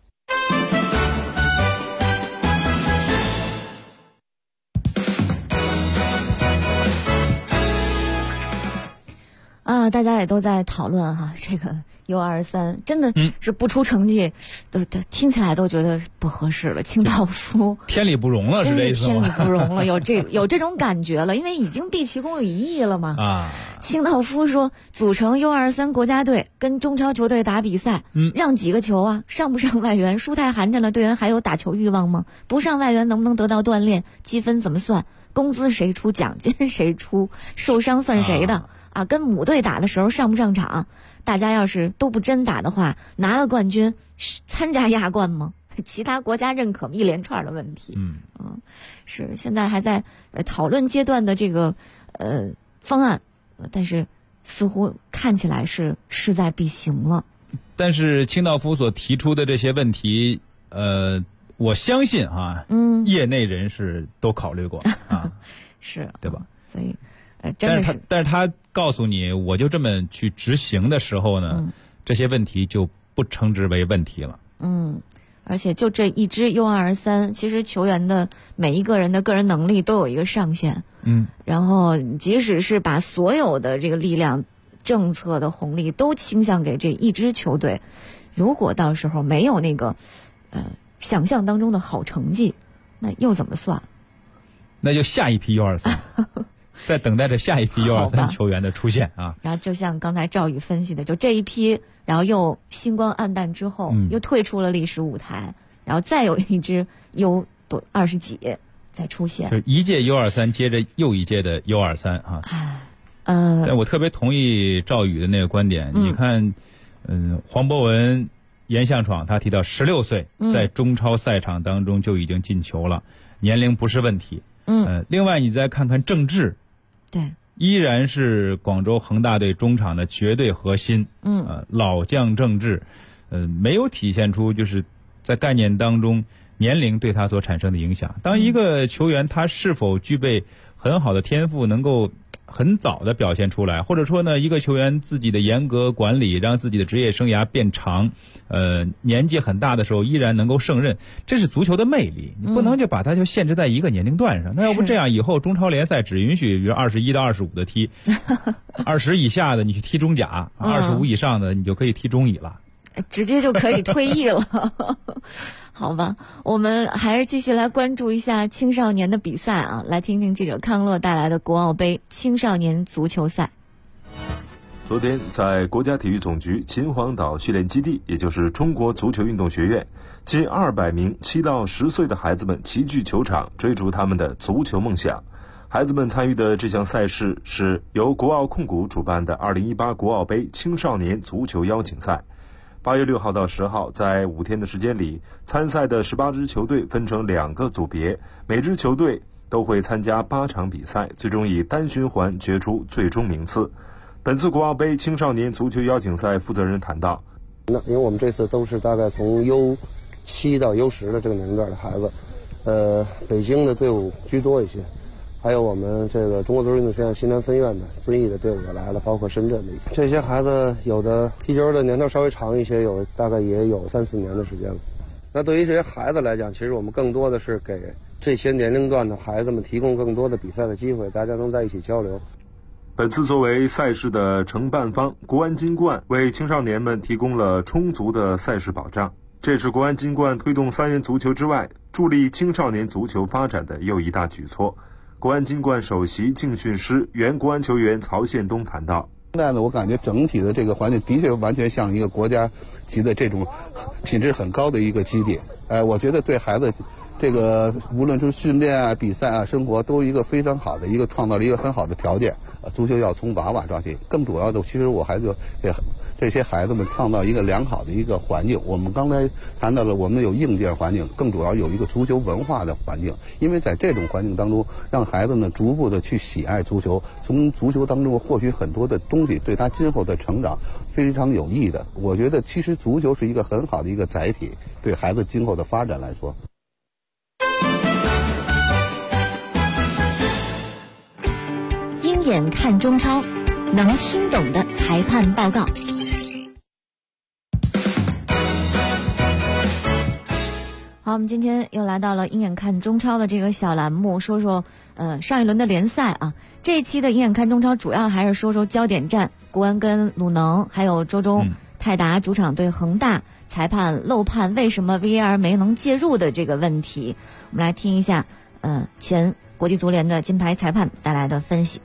大家也都在讨论哈，这个 U23 真的是不出成绩，都听起来都觉得不合适了。清道夫
天理不容了，是这意思吗？
天理不容了，有这种感觉了，因为已经毕其功有1役了嘛。清道夫说，组成 U23 国家队跟中超球队打比赛，让几个球啊？上不上外援？输太寒碜了，队员还有打球欲望吗？不上外援能不能得到锻炼？积分怎么算？工资谁出？奖金谁出？受伤算谁的？跟母队打的时候上不上场？大家要是都不真打的话，拿了冠军参加亚冠吗？其他国家认可一连串的问题。是现在还在讨论阶段的这个方案，但是似乎看起来是势在必行了。
但是清道夫所提出的这些问题，我相信业内人士都考虑过
是
对吧？
所以真的是，
但是他告诉你，我就这么去执行的时候呢，这些问题就不称之为问题了。
而且就这一支 U23，其实球员的每一个人的个人能力都有一个上限。然后即使是把所有的这个力量、政策的红利都倾向给这一支球队，如果到时候没有那个想象当中的好成绩，那又怎么算？
那就下一批 U23。在等待着下一批 U23 球员的出现啊！
然后就像刚才赵宇分析的，就这一批，然后又星光黯淡之后，又退出了历史舞台，然后再有一支 U20几再出现，
就一届 U23接着又一届的 U23啊。但我特别同意赵宇的那个观点，你看，黄博文、严向闯他提到16岁在中超赛场当中就已经进球了，年龄不是问题。另外你再看看郑智。
对，
依然是广州恒大队中场的绝对核心。老将郑智，没有体现出就是在概念当中年龄对他所产生的影响。当一个球员他是否具备很好的天赋，能够很早的表现出来，或者说呢，一个球员自己的严格管理，让自己的职业生涯变长，年纪很大的时候依然能够胜任，这是足球的魅力。你不能就把它就限制在一个年龄段上。那要不这样，以后中超联赛只允许比如21到25的踢，20以下的你去踢中甲，25以上的你就可以踢中乙了，
直接就可以退役了。好吧，我们还是继续来关注一下青少年的比赛啊，来听听记者康乐带来的国奥杯青少年足球赛。
昨天在国家体育总局秦皇岛训练基地，也就是中国足球运动学院，近200名7到10岁的孩子们齐聚球场，追逐他们的足球梦想。孩子们参与的这项赛事是由国奥控股主办的2018国奥杯青少年足球邀请赛。 8月6号到10号，在5天的时间里，参赛的18支球队分成2个组别，每支球队都会参加8场比赛，最终以单循环决出最终名次。本次国奥杯青少年足球邀请赛负责人谈到，
因为我们这次都是大概从 U7 到 U10 的这个年龄段的孩子，北京的队伍居多一些，还有我们这个中国足球运动学院西南分院的遵义的队伍也来了，包括深圳的一些。这些孩子有的踢球的年头稍微长一些，有大概也有3-4年的时间了。那对于这些孩子来讲，其实我们更多的是给这些年龄段的孩子们提供更多的比赛的机会，大家能在一起交流。
本次作为赛事的承办方，国安金冠为青少年们提供了充足的赛事保障。这是国安金冠推动3元足球之外，助力青少年足球发展的又一大举措。国安金冠首席竞训师、原国安球员曹宪东谈到：
现在呢，我感觉整体的这个环境的确完全像一个国家级的这种品质很高的一个基地。我觉得对孩子这个无论是训练啊、比赛啊、生活，都一个非常好的一个创造了一个很好的条件。足球要从娃娃抓起，更主要的，其实我还就给这些孩子们创造一个良好的一个环境。我们刚才谈到了，我们有硬件环境，更主要有一个足球文化的环境。因为在这种环境当中，让孩子呢逐步的去喜爱足球，从足球当中获取很多的东西，对他今后的成长非常有益的。我觉得其实足球是一个很好的一个载体，对孩子今后的发展来说。
鹰眼看中超，能听懂的裁判报告。好，我们今天又来到了鹰眼看中超的这个小栏目，说说上一轮的联赛啊。这一期的鹰眼看中超主要还是说说焦点战，国安跟鲁能，还有周中泰达主场对恒大裁判漏判，为什么 VAR 没能介入的这个问题。我们来听一下前国际足联的金牌裁判带来的分析。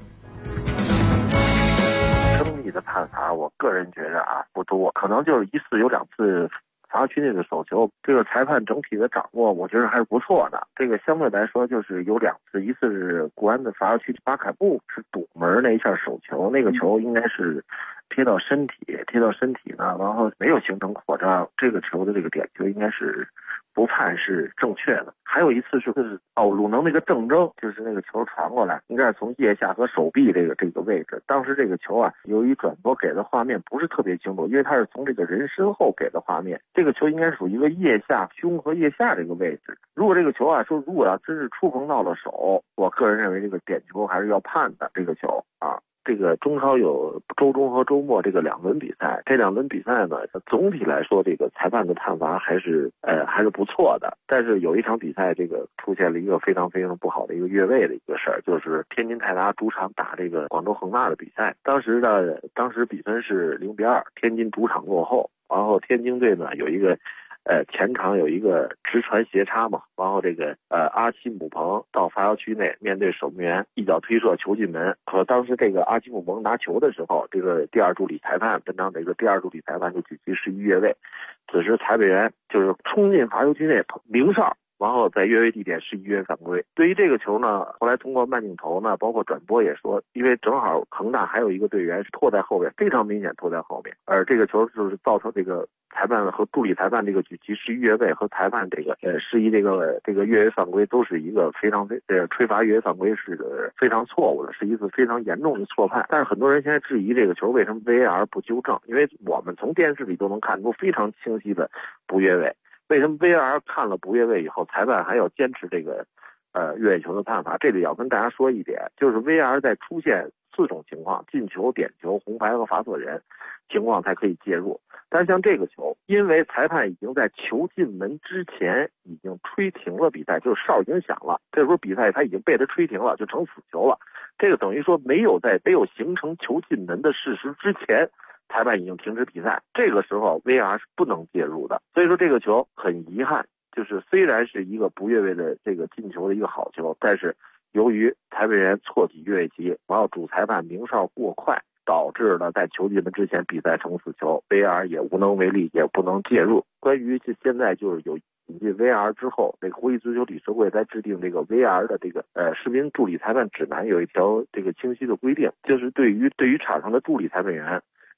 争议的判罚，我个人觉着不多，可能就是1次有2次罚球区内的手球，这个裁判整体的掌握，我觉得还是不错的。这个相对来说就是有2次，一次是国安的罚球区巴凯布是堵门那一下手球，那个球应该是贴到身体呢，然后没有形成扩张，这个球的这个点球应该是不判是正确的。还有一次是鲁能那个正争，就是那个球传过来，应该是从腋下和手臂这个位置。当时这个球由于转播给的画面不是特别清楚，因为它是从这个人身后给的画面，这个球应该属于一个腋下、胸和腋下这个位置。如果这个球如果要真是触碰到了手，我个人认为这个点球还是要判的。这个球这个中超有周中和周末这个2轮比赛，这2轮比赛呢，总体来说这个裁判的判罚还是不错的。但是有一场比赛，这个出现了一个非常非常不好的一个越位的一个事儿，就是天津泰达主场打这个广州恒大的比赛。当时比分是0-2，天津主场落后，然后天津队呢有一个前场有一个直传斜插嘛，然后这个阿奇姆彭到罚球区内面对守门员一脚推射球进门。可当时这个阿奇姆彭拿球的时候，这个第2助理裁判本场这个第2助理裁判就举旗示意越位，此时裁判员就是冲进罚球区内鸣哨，然后在越位地点示意越位犯规。对于这个球呢，后来通过慢镜头呢，包括转播也说，因为正好恒大还有一个队员是拖在后面，非常明显拖在后面，而这个球就是造成这个裁判和助理裁判这个举旗示意越位和裁判这个示意这个越位犯规都是一个非常吹罚越位犯规是非常错误的，是一次非常严重的错判。但是很多人现在质疑这个球为什么 VAR 不纠正，因为我们从电视里都能看出非常清晰的不越位。为什么 VAR 看了不越位以后，裁判还要坚持这个越位球的判罚？这里要跟大家说一点，就是 VAR 在出现4种情况，进球、点球、红牌和罚错人情况才可以介入。但是像这个球，因为裁判已经在球进门之前已经吹停了比赛，就是哨已经响了，这时候比赛他已经被他吹停了，就成死球了。这个等于说没有形成球进门的事实之前，裁判已经停止比赛，这个时候 VAR 是不能介入的。所以说这个球很遗憾，就是虽然是一个不越位的这个进球的一个好球，但是由于裁判员错体越位旗，然后主裁判鸣哨过快，导致了在球进门之前比赛成死球， VAR 也无能为力，也不能介入。关于现在就是有引进 VAR 之后，这个国际足球理事会在制定这个 VAR 的这个视频助理裁判指南有一条这个清晰的规定，就是对于场上的助理裁判员，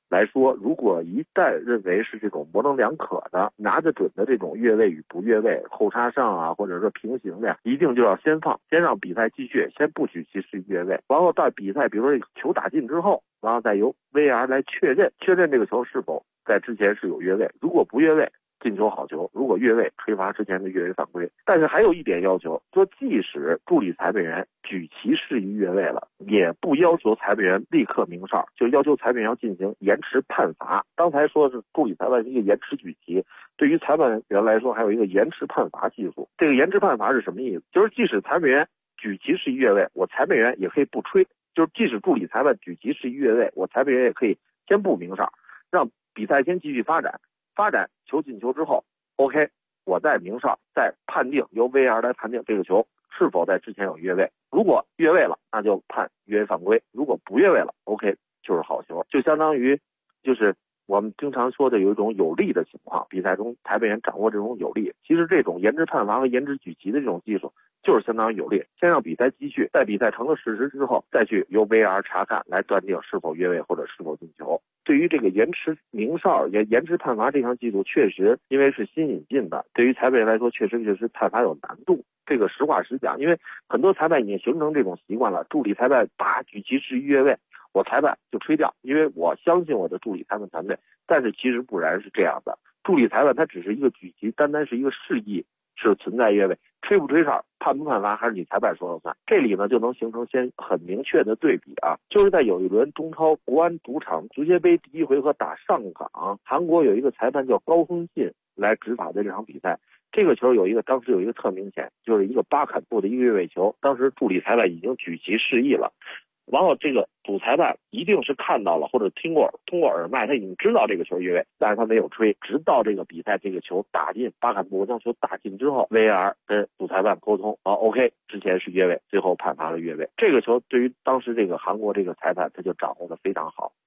来说，如果一旦认为是这种模棱两可的，拿得准的这种越位与不越位、后插上啊，或者说平行的呀，一定就要先放，先让比赛继续，先不许其是越位，然后到比赛，比如说球打进之后，然后再由 VAR 来确认这个球是否在之前是有越位，如果不越位，进球好球，如果越位，吹罚之前的越位犯规。但是还有一点要求，说即使助理裁判员举旗示意越位了，也不要求裁判员立刻鸣哨，就要求裁判员要进行延迟判罚。刚才说是助理裁判是一个延迟举旗，对于裁判员来说还有一个延迟判罚技术。这个延迟判罚是什么意思？就是即使裁判员举旗示意越位，我裁判员也可以不吹，就是即使助理裁判举旗示意越位，我裁判员也可以先不鸣哨，让比赛先继续发展球进球之后 OK， 我再鸣哨，再判定，由 VAR 来判定这个球是否在之前有越位，如果越位了，那就判越位犯规，如果不越位了 OK 就是好球。就相当于就是我们经常说的有一种有利的情况，比赛中裁判员掌握这种有利，其实这种延迟判罚和延迟举旗的这种技术就是相当于有利，先让比赛继续，在比赛成了事实之后，再去由 VAR 查看来断定是否越位或者是否进球。对于这个延迟鸣哨、延迟判罚这项技术，确实因为是新引进的，对于裁判员来说确实判罚有难度。这个实话实讲，因为很多裁判已经形成这种习惯了，助理裁判举旗示意越位，我裁判就吹掉，因为我相信我的助理裁判团队。但是其实不然是这样的，助理裁判他只是一个举旗，单单是一个示意，是存在越位，吹不吹哨、判不判罚还是你裁判说了算。这里呢就能形成很明确的对比啊，就是在有一轮中超国安主场足协杯第一回合打上港，韩国有一个裁判叫高亨信来执法的这场比赛。这个球当时有一个特明显，就是一个巴坎布的一个越位球，当时助理裁判已经举旗示意了，然后这个主裁判一定是看到了或者通过耳麦，他已经知道这个球越位，但是他没有吹，直到这个比赛这个球打进巴坎布将球打进之后 ，VAR 跟主裁判沟通，OK， 之前是越位，最后判罚了越位。这个球对于当时这个韩国这个裁判他就掌握的非常好。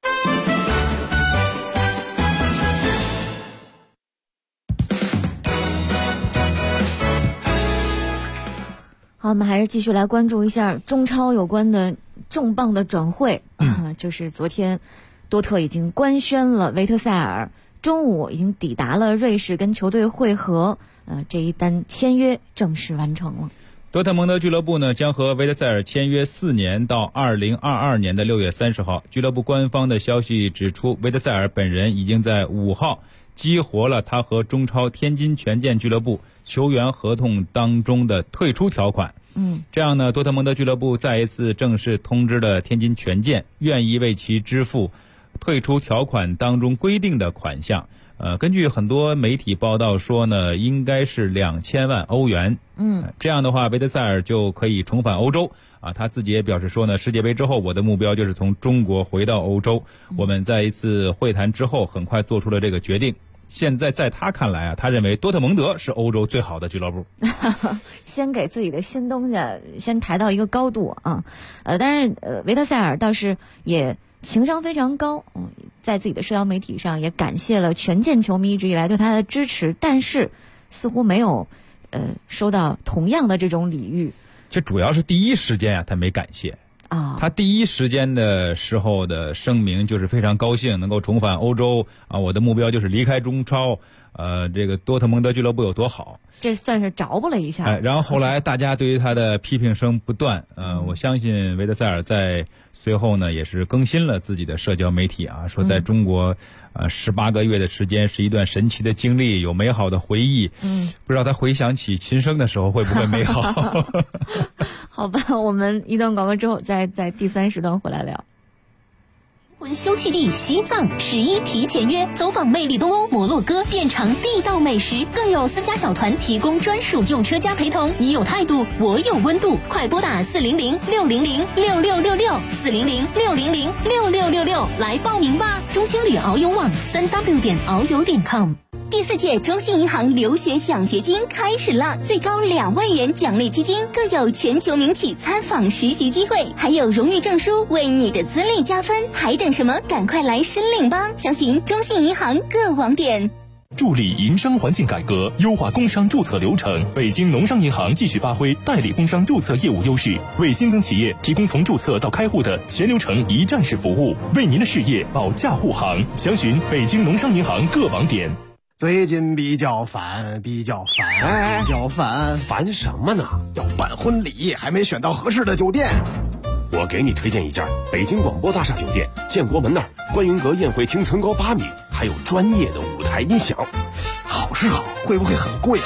好，我们还是继续来关注一下中超有关的重磅的转会就是昨天多特已经官宣了维特塞尔，中午已经抵达了瑞士跟球队会合，这一单签约正式完成了。
多特蒙德俱乐部呢将和维特塞尔签约4年到2022年的6月30号。俱乐部官方的消息指出，维特塞尔本人已经在5号激活了他和中超天津权健俱乐部球员合同当中的退出条款。这样呢，多特蒙德俱乐部再一次正式通知了天津权健，愿意为其支付退出条款当中规定的款项。根据很多媒体报道说呢，应该是2000万欧元。这样的话，维特塞尔就可以重返欧洲啊。他自己也表示说呢，世界杯之后，我的目标就是从中国回到欧洲。我们在一次会谈之后，很快做出了这个决定。现在在他看来啊，他认为多特蒙德是欧洲最好的俱乐部。
先给自己的新东西先抬到一个高度啊。但是维特塞尔倒是也情商非常高，在自己的社交媒体上也感谢了权健球迷一直以来对他的支持，但是似乎没有收到同样的这种礼遇。
这主要是第一时间啊，他没感谢。他第一时间的时候的声明就是非常高兴能够重返欧洲啊，我的目标就是离开中超，这个多特蒙德俱乐部有多好，
这算是着补了一下。
然后后来大家对于他的批评声不断，我相信维特塞尔在随后呢也是更新了自己的社交媒体啊，说在中国18个月的时间是一段神奇的经历，有美好的回忆。不知道他回想起琴声的时候会不会美好。
好吧，我们一段广告之后在第3时段回来聊。
休憩地西藏11提前约，走访魅力东欧摩洛哥，品尝地道美食，更有私家小团提供专属用车加陪同。你有态度，我有温度，快拨打400-600-6666，400-600-6666来报名吧。中青旅遨游网3w.遨游.com。第4届中信银行留学奖学金开始了，最高2万元奖励基金，更有全球名企参访实习机会，还有荣誉证书为你的资历加分，还等什么？赶快来申领吧！详询中信银行各网点。
助力营商环境改革，优化工商注册流程。北京农商银行继续发挥代理工商注册业务优势，为新增企业提供从注册到开户的全流程一站式服务，为您的事业保驾护航。详询北京农商银行各网点。
最近比较烦，烦什么呢？要办婚礼，还没选到合适的酒店。我给你推荐一家北京广播大厦酒店，建国门那儿，观云阁宴会厅层高8米，还有专业的舞台音响。好是好，会不会很贵啊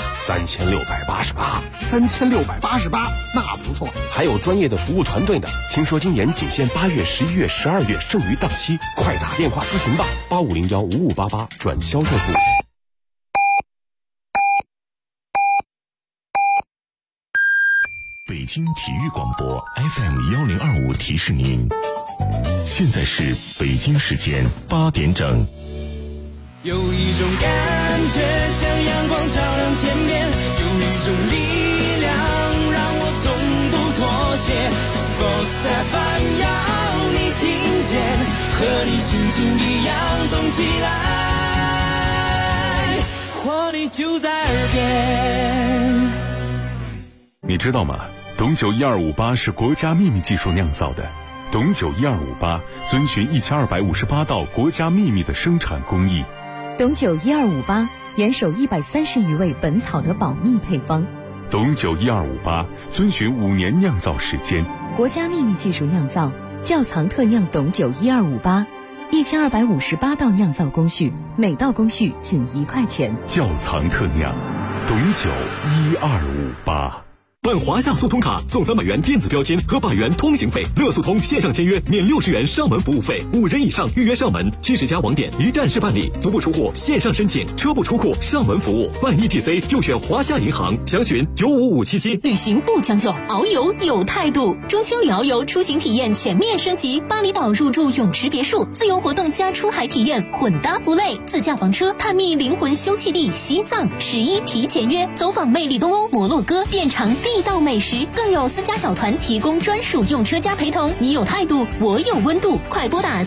？3688，那不错。还有专业的服务团队呢，听说今年仅限8月、11月、12月，剩余档期，快打电话咨询吧，85015588转销售部。
北京体育广播 FM1025提示您，现在是北京时间8点整。
有一种感觉像阳光照亮天边，有一种力量让我从不妥协。Sports FM 要你听见，和你心情一样动起来，活力就在耳边。
你知道吗？董酒1258是国家秘密技术酿造的。董酒1258遵循1258道国家秘密的生产工艺。
董酒1258严守130余味本草的保密配方。
董酒1258遵循5年酿造时间。
国家秘密技术酿造，窖藏特酿董酒1258，1258道酿造工序，每道工序仅1块钱。
窖藏特酿，董酒1258。
办华夏速通卡送300元电子标签和100元通行费，乐速通线上签约免60元上门服务费，5人以上预约上门，70家网点一站式办理，足不出户线上申请，车不出库上门服务，办 ETC 就选华夏银行，详询95577。
旅行不将就，遨游有态度。中青旅遨游出行体验全面升级，巴厘岛入住泳池别墅，自由活动加出海体验，混搭不累。自驾房车探秘灵魂休憩地西藏，11提前约，走访魅力东欧摩洛哥，遍尝地道美食，更有私家小团提供专属用车加陪同。你有态度，我有温度，快拨打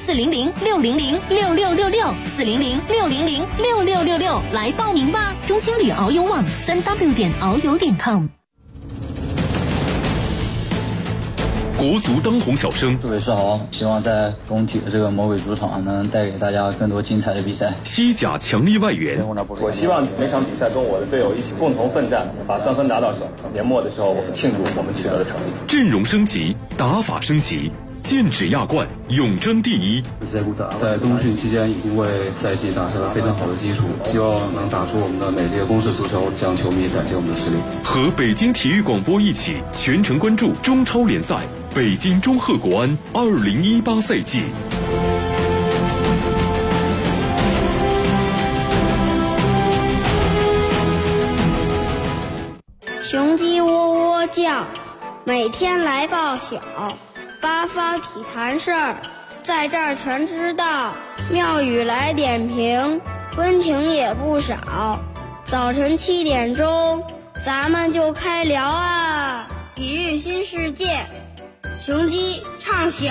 400-600-6666，400-600-6666来报名吧。中青旅遨游网3w.遨游.com。
国足当红小生，
各位是好，希望在工体的这个魔鬼主场能带给大家更多精彩的比赛。
西甲强力外援，
我希望每场比赛跟我的队友一起共同奋战，把3分拿到手。年末的时候，我们庆祝我们取得的成绩。
阵容升级，打法升级，剑指亚冠，永争第一。
在冬训期间已经为赛季打下了非常好的基础，希望能打出我们的美丽的攻势足球，向球迷展现我们的实力。
和北京体育广播一起全程关注中超联赛，北京中赫国安2018赛季。
雄鸡喔喔叫，每天来报晓，八方体坛事儿，在这儿全知道。庙宇来点评，温情也不少。早晨7点钟，咱们就开聊啊！体育新世界，雄鸡唱响。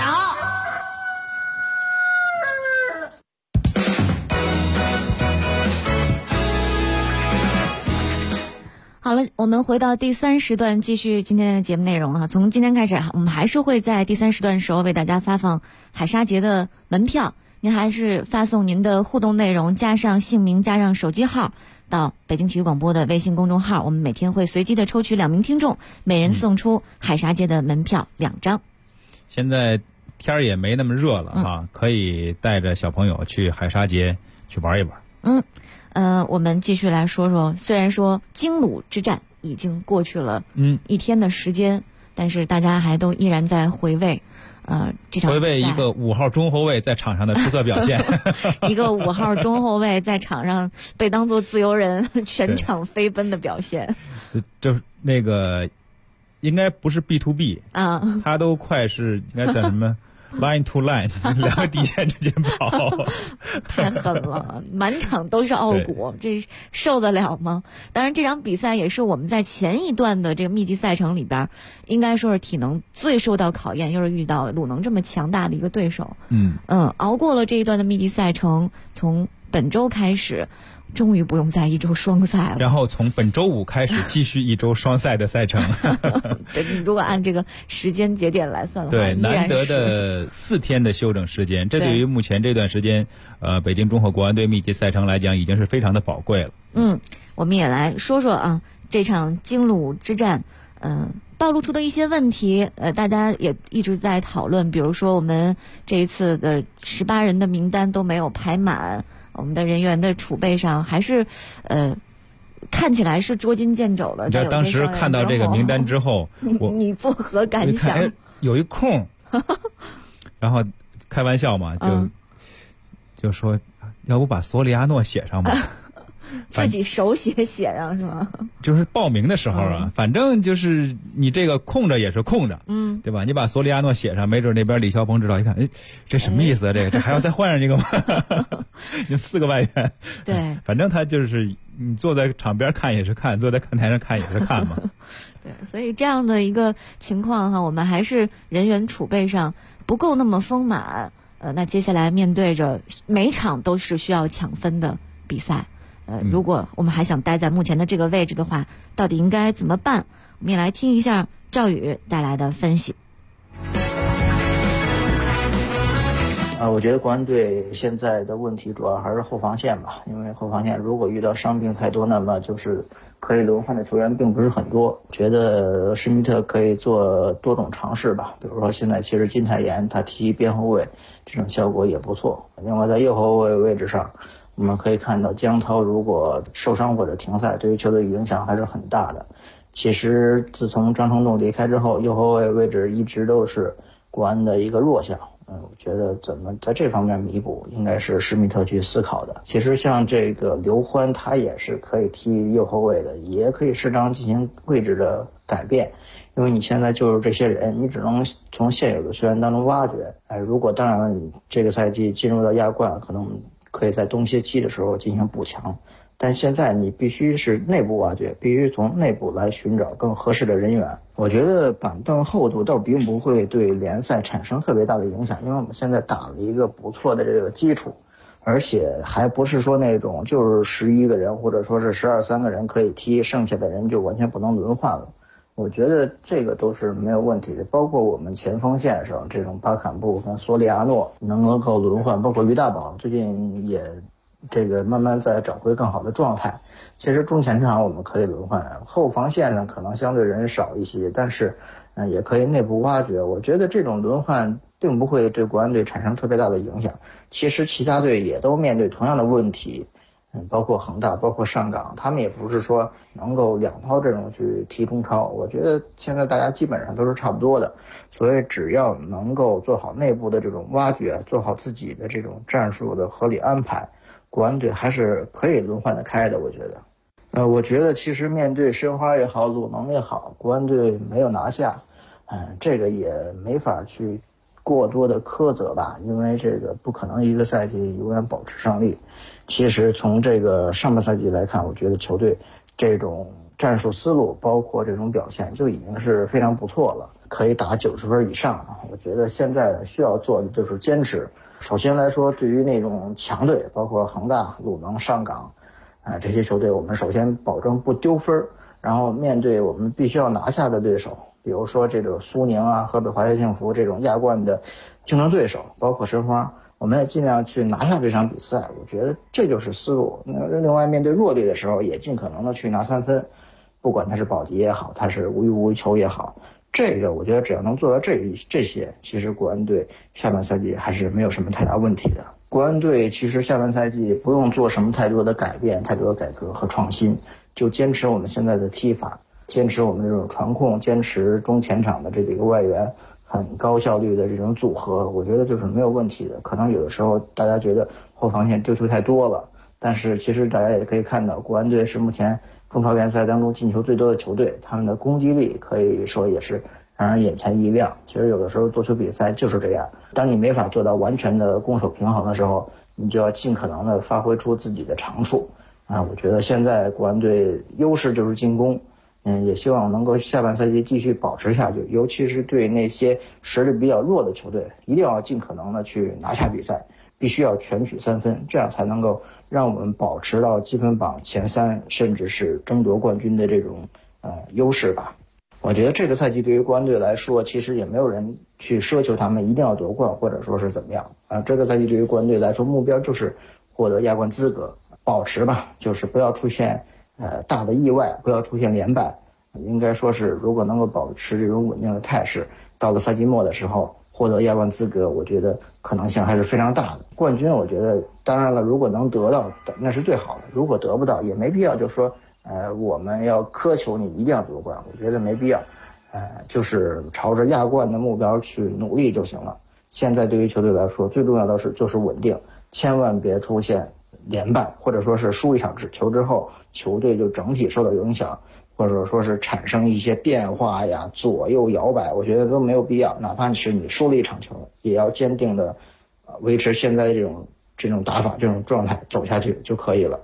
好了，我们回到第3时段，继续今天的节目内容啊。从今天开始，我们还是会在第3时段的时候为大家发放海沙节的门票。您还是发送您的互动内容，加上姓名，加上手机号，到北京体育广播的微信公众号。我们每天会随机的抽取2名听众，每人送出海沙节的门票2张。
现在天儿也没那么热了啊，可以带着小朋友去海沙节去玩一玩。
我们继续来说说，虽然说京鲁之战已经过去了1天的时间，但是大家还都依然在回味这场比赛，
回味一个5号中后卫在场上的出色表现
一个5号中后卫在场上被当作自由人全场飞奔的表现。
就是那个应该不是 B2B
啊，
他都快是应该在什么line to line 2个底线之间跑
太狠了，满场都是傲骨，这受得了吗？当然这场比赛也是我们在前一段的这个密集赛程里边应该说是体能最受到考验，又是遇到鲁能这么强大的一个对手。熬过了这一段的密集赛程，从本周开始，终于不用再一周双赛了。
然后从本周五开始继续一周双赛的赛程。
对，如果按这个时间节点来算的话，
对，难得的4天的休整时间，这对于目前这段时间，北京中赫国安队密集赛程来讲，已经是非常的宝贵了。
我们也来说说啊，这场京鲁之战，暴露出的一些问题，大家也一直在讨论，比如说我们这一次的18人的名单都没有排满，我们的人员的储备上还是，看起来是捉襟见肘了。
你知道当时看到这个名单之后，
你作何感想？
有一空，然后开玩笑嘛，就说要不把索里亚诺写上吧。
自己手写上是吗？
就是报名的时候啊，反正就是你这个空着也是空着，对吧？你把索里亚诺写上，没准那边李霄鹏知道一看，这什么意思啊？这还要再换上一个吗？有4个外援，
对，
反正他就是你坐在场边看也是看，坐在看台上看也是看嘛。
对，所以这样的一个情况哈，我们还是人员储备上不够那么丰满。那接下来面对着每场都是需要抢分的比赛。如果我们还想待在目前的这个位置的话，到底应该怎么办？我们也来听一下赵宇带来的分析。
我觉得国安队现在的问题主要还是后防线吧，因为后防线如果遇到伤病太多，那么就是可以轮换的球员并不是很多。觉得施密特可以做多种尝试吧，比如说现在其实金泰妍他踢边后卫，这种效果也不错。另外在右后卫位置上，我们可以看到江涛如果受伤或者停赛，对于球队影响还是很大的。其实自从张成栋离开之后，右后卫位置一直都是国安的一个弱项。我觉得怎么在这方面弥补，应该是施密特去思考的。其实像这个刘欢，他也是可以踢右后卫的，也可以适当进行位置的改变。因为你现在就是这些人，你只能从现有的球员当中挖掘。如果当然这个赛季进入到亚冠，可能可以在冬歇期的时候进行补强，但现在你必须是内部挖掘，必须从内部来寻找更合适的人员。我觉得板凳厚度倒并不会对联赛产生特别大的影响，因为我们现在打了一个不错的这个基础，而且还不是说那种就是11个人或者说是12、13个人可以踢，剩下的人就完全不能轮换了。我觉得这个都是没有问题的，包括我们前锋线上这种巴坎布跟索里亚诺能够轮换，包括于大宝最近也这个慢慢在找回更好的状态。其实中前场我们可以轮换，后防线上可能相对人少一些，但是也可以内部挖掘。我觉得这种轮换并不会对国安队产生特别大的影响。其实其他队也都面对同样的问题，包括恒大，包括上港，他们也不是说能够2套阵容去踢中超。我觉得现在大家基本上都是差不多的，所以只要能够做好内部的这种挖掘，做好自己的这种战术的合理安排，国安队还是可以轮换得开的。我觉得我觉得其实面对申花也好，鲁能也好，国安队没有拿下，这个也没法去过多的苛责吧，因为这个不可能一个赛季永远保持胜利。其实从这个上半赛季来看，我觉得球队这种战术思路包括这种表现就已经是非常不错了，可以打90分以上。我觉得现在需要做的就是坚持。首先来说，对于那种强队，包括恒大、鲁能、上港这些球队，我们首先保证不丢分，然后面对我们必须要拿下的对手，比如说这个苏宁啊、河北华夏幸福这种亚冠的竞争对手，包括申花，我们也尽量去拿下这场比赛。我觉得这就是思路。另外面对弱队的时候，也尽可能的去拿3分，不管他是保级也好，他是无欲无求也好，这个我觉得只要能做到这些，其实国安队下半赛季还是没有什么太大问题的。国安队其实下半赛季不用做什么太多的改变、太多的改革和创新，就坚持我们现在的踢法，坚持我们这种传控，坚持中前场的这几个外援很高效率的这种组合，我觉得就是没有问题的。可能有的时候大家觉得后防线丢球太多了，但是其实大家也可以看到，国安队是目前中超联赛当中进球最多的球队，他们的攻击力可以说也是让人眼前一亮。其实有的时候足球比赛就是这样，当你没法做到完全的攻守平衡的时候，你就要尽可能的发挥出自己的长处。我觉得现在国安队优势就是进攻，也希望能够下半赛季继续保持下去，尤其是对那些实力比较弱的球队，一定要尽可能的去拿下比赛， 必须要全取3分，这样才能够让我们保持到积分榜前3，甚至是争夺冠军的这种优势吧。我觉得这个赛季对于国安队来说，其实也没有人去奢求他们一定要夺冠，或者说是怎么样这个赛季对于国安队来说，目标就是获得亚冠资格，保持吧，就是不要出现大的意外，不要出现连败。应该说是如果能够保持这种稳定的态势，到了赛季末的时候获得亚冠资格，我觉得可能性还是非常大的。冠军我觉得当然了，如果能得到那是最好的，如果得不到也没必要就说我们要苛求你一定要夺冠，我觉得没必要，就是朝着亚冠的目标去努力就行了。现在对于球队来说，最重要的就是稳定，千万别出现连败，或者说是输一场球之后，球队就整体受到影响，或者说是产生一些变化呀，左右摇摆，我觉得都没有必要。哪怕是你输了一场球，也要坚定的维持现在这种打法，这种状态走下去就可以了。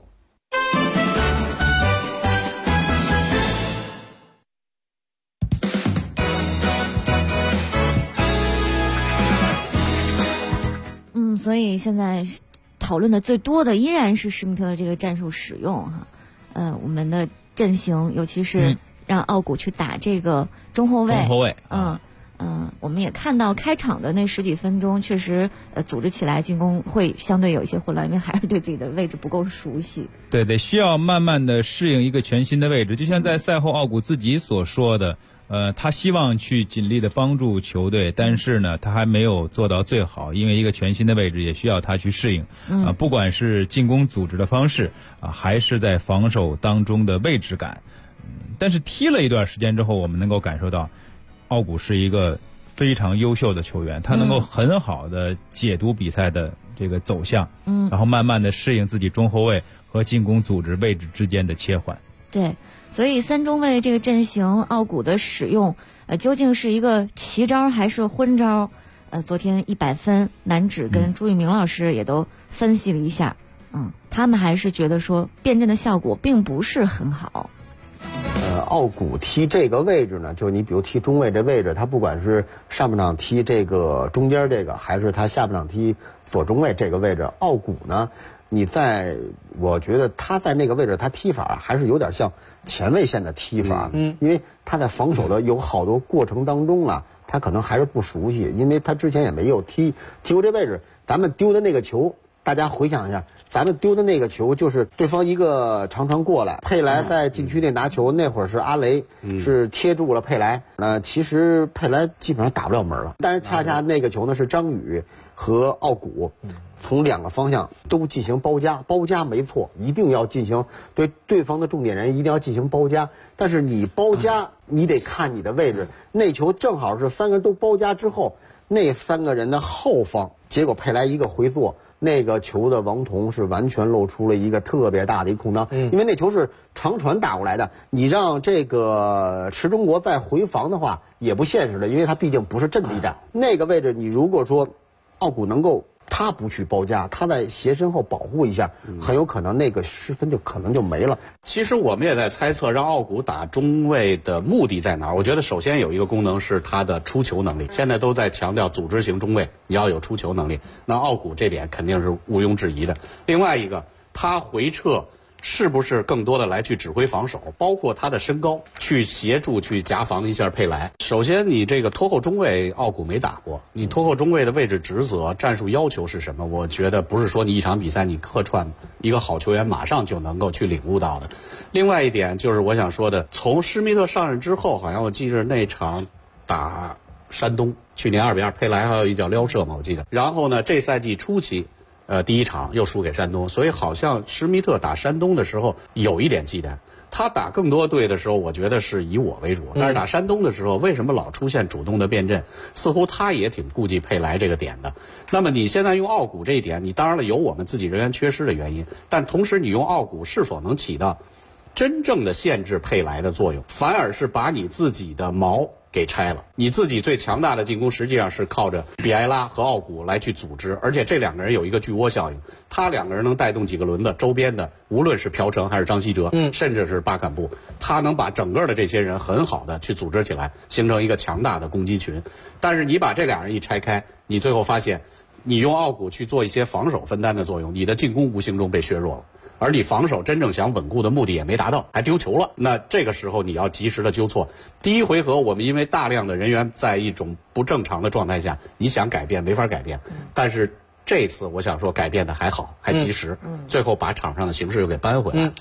所以现在讨论的最多的依然是施密特的这个战术使用哈，我们的阵型，尤其是让奥古去打这个中后卫，我们也看到开场的那10几分钟，确实组织起来进攻会相对有一些混乱，因为还是对自己的位置不够熟悉。
对，得需要慢慢的适应一个全新的位置。就像在赛后奥古自己所说的，他希望去尽力的帮助球队，但是呢，他还没有做到最好，因为一个全新的位置也需要他去适应。不管是进攻组织的方式还是在防守当中的位置感。但是踢了一段时间之后，我们能够感受到，奥古是一个非常优秀的球员，他能够很好的解读比赛的这个走向，然后慢慢的适应自己中后卫和进攻组织位置之间的切换。
对，所以3中卫这个阵型，奥古的使用，究竟是一个奇招还是昏招？昨天100分，南指跟朱玉明老师也都分析了一下，他们还是觉得说辩证的效果并不是很好。
奥古踢这个位置呢，就是你比如踢中卫这位置，他不管是上半场踢这个中间这个，还是他下半场踢左中卫这个位置，奥古呢，我觉得他在那个位置他踢法还是有点像前卫线的踢法，因为他在防守的有好多过程当中他可能还是不熟悉，因为他之前也没有踢过这位置。咱们丢的那个球，大家回想一下，咱们丢的那个球就是对方一个长传过来，佩莱在禁区内拿球，那会儿是阿雷是贴住了佩莱，其实佩莱基本上打不了门了，但是恰恰那个球呢是张宇和奥古从2个方向都进行包夹没错，一定要进行对对方的重点人一定要进行包夹，但是你包夹你得看你的位置，那球正好是3个人都包夹之后，那3个人的后方，结果佩莱一个回做，那个球的王彤是完全露出了一个特别大的一个空当，因为那球是长传打过来的，你让这个池中国再回防的话也不现实的，因为他毕竟不是阵地战。那个位置你如果说奥古能够他不去包夹，他在斜身后保护一下，很有可能那个失分可能就没了。
其实我们也在猜测让奥古打中卫的目的在哪儿。我觉得首先有一个功能是他的出球能力，现在都在强调组织型中卫你要有出球能力，那奥古这点肯定是毋庸置疑的。另外一个，他回撤是不是更多的来去指挥防守，包括他的身高去协助去夹防一下佩莱。首先你这个拖后中卫奥古没打过，你拖后中卫的位置职责战术要求是什么，我觉得不是说你一场比赛你客串一个好球员马上就能够去领悟到的。另外一点就是我想说的，从施密特上任之后，好像我记着那场打山东去年2-2，佩莱还有一脚撩射嘛我记得，然后呢这赛季初期第一场又输给山东，所以好像施密特打山东的时候有一点忌惮。他打更多队的时候，我觉得是以我为主，但是打山东的时候，为什么老出现主动的变阵？似乎他也挺顾忌佩莱这个点的。那么你现在用奥古这一点，你当然了有我们自己人员缺失的原因，但同时你用奥古是否能起到真正的限制佩莱的作用，反而是把你自己的矛给拆了。你自己最强大的进攻实际上是靠着比埃拉和奥古来去组织，而且这2个人有一个巨窝效应，他2个人能带动几个轮子周边的，无论是朴成还是张稀哲，甚至是巴坎布，他能把整个的这些人很好的去组织起来，形成一个强大的攻击群。但是你把这2人一拆开，你最后发现你用奥古去做一些防守分担的作用，你的进攻无形中被削弱了。而你防守真正想稳固的目的也没达到，还丢球了。那这个时候你要及时的纠错。第一回合我们因为大量的人员在一种不正常的状态下，你想改变没法改变。但是这次我想说改变的还好，还及时，最后把场上的形势又给扳回来。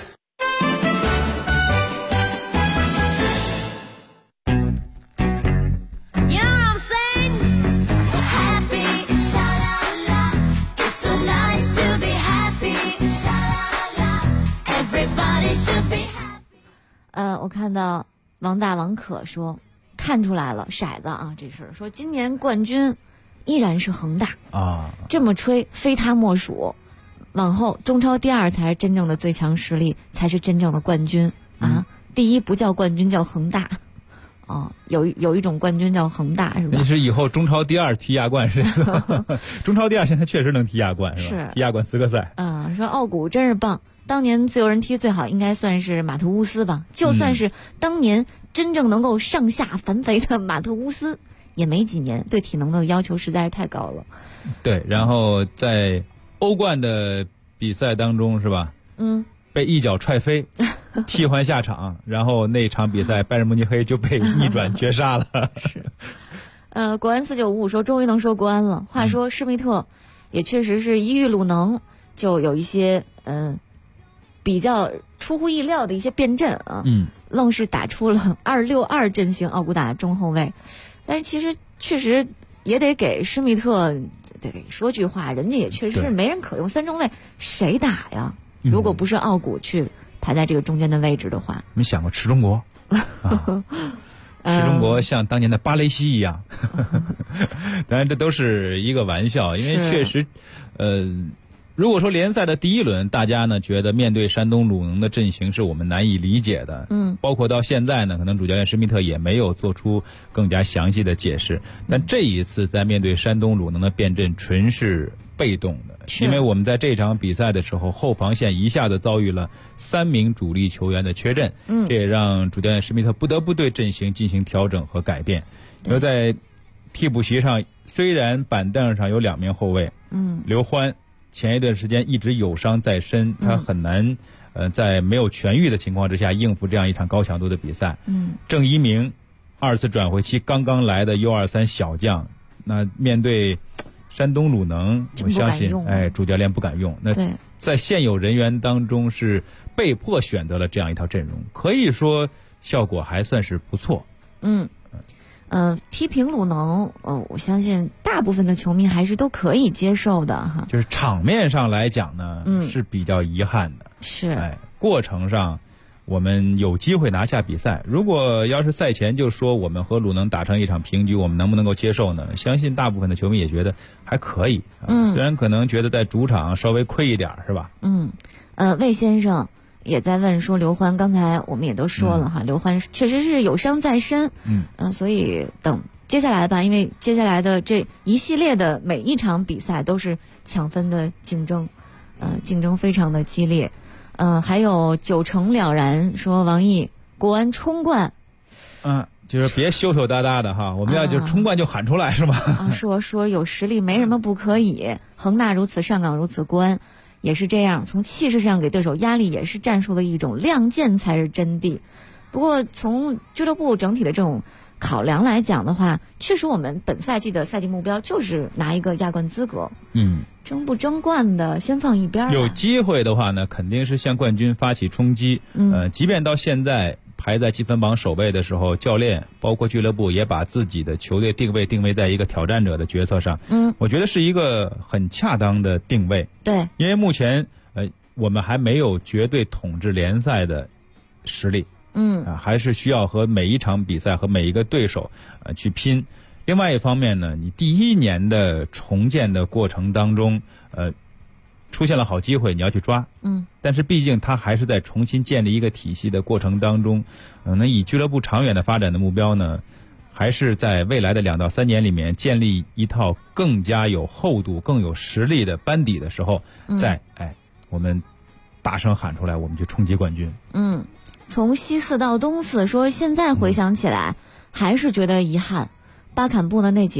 我看到王大王可说看出来了，骰子啊，这是说今年冠军依然是恒大啊，这么吹非他莫属，往后中超第2才是真正的最强实力，才是真正的冠军啊！第1不叫冠军，叫恒大。哦，有一种冠军叫恒大是吧？
那是以后中超第2踢亚冠是吧？中超第2现在确实能踢亚冠是吧？踢亚冠资格赛。
说奥古真是棒。当年自由人踢最好应该算是马特乌斯吧，就算是当年真正能够上下反肥的马特乌斯，也没几年，对体能的要求实在是太高了。
对，然后在欧冠的比赛当中是吧？被一脚踹飞，替换下场，然后那场比赛拜仁慕尼黑就被逆转绝杀了。
是。国安4955说终于能说国安了。话说施密特也确实是一遇鲁能就有一些比较出乎意料的一些变阵啊，愣是打出了262阵型，奥古打中后卫。但是其实确实也得给施密特得说句话，人家也确实是没人可用，3中卫谁打呀？如果不是奥古去排在这个中间的位置的话，
没想过吃中国吃中国像当年的巴雷西一样。当然这都是一个玩笑，因为确实如果说联赛的第1轮，大家呢觉得面对山东鲁能的阵型是我们难以理解的，包括到现在呢，可能主教练施密特也没有做出更加详细的解释。但这一次在面对山东鲁能的变阵，纯是被动的，因为我们在这场比赛的时候，后防线一下子遭遇了3名主力球员的缺阵，这也让主教练施密特不得不对阵型进行调整和改变。而在替补席上，虽然板凳上有2名后卫，刘欢前一段时间一直有伤在身，他很难在没有痊愈的情况之下应付这样一场高强度的比赛。郑一鸣2次转会期刚刚来的 U23 小将，那面对山东鲁能，我相信主教练不敢用。那在现有人员当中是被迫选择了这样一套阵容，可以说效果还算是不错。
踢平鲁能，我相信大部分的球迷还是都可以接受的哈。
就是场面上来讲呢，是比较遗憾的。
是，
过程上我们有机会拿下比赛。如果要是赛前就说我们和鲁能打成一场平局，我们能不能够接受呢？相信大部分的球迷也觉得还可以。虽然可能觉得在主场稍微亏一点，是吧？
魏先生也在问说刘欢，刚才我们也都说了哈，刘欢确实是有伤在身，所以等接下来吧，因为接下来的这一系列的每一场比赛都是抢分的竞争，竞争非常的激烈，还有9成了然说王毅国安冲冠，
就是别羞羞答答的哈，我们要就冲冠就喊出来是吗？
说有实力没什么不可以，恒大如此，上港如此，国安也是这样，从气势上给对手压力也是战术的一种，亮剑才是真谛。不过从俱乐部整体的这种考量来讲的话，确实我们本赛季的赛季目标就是拿一个亚冠资格，争不争冠的先放一边。
有机会的话呢，肯定是向冠军发起冲击。即便到现在排在积分榜首位的时候，教练包括俱乐部也把自己的球队定位在一个挑战者的角色上。我觉得是一个很恰当的定位。
对，
因为目前我们还没有绝对统治联赛的实力。还是需要和每一场比赛和每一个对手去拼。另外一方面呢，你第1年的重建的过程当中，出现了好机会，你要去抓。但是毕竟它还是在重新建立一个体系的过程当中，那以俱乐部长远的发展的目标呢，还是在未来的2到3年里面建立一套更加有厚度、更有实力的班底的时候，我们大声喊出来，我们去冲击冠军。
从西4到东4，说现在回想起来，还是觉得遗憾。巴坎布的那几个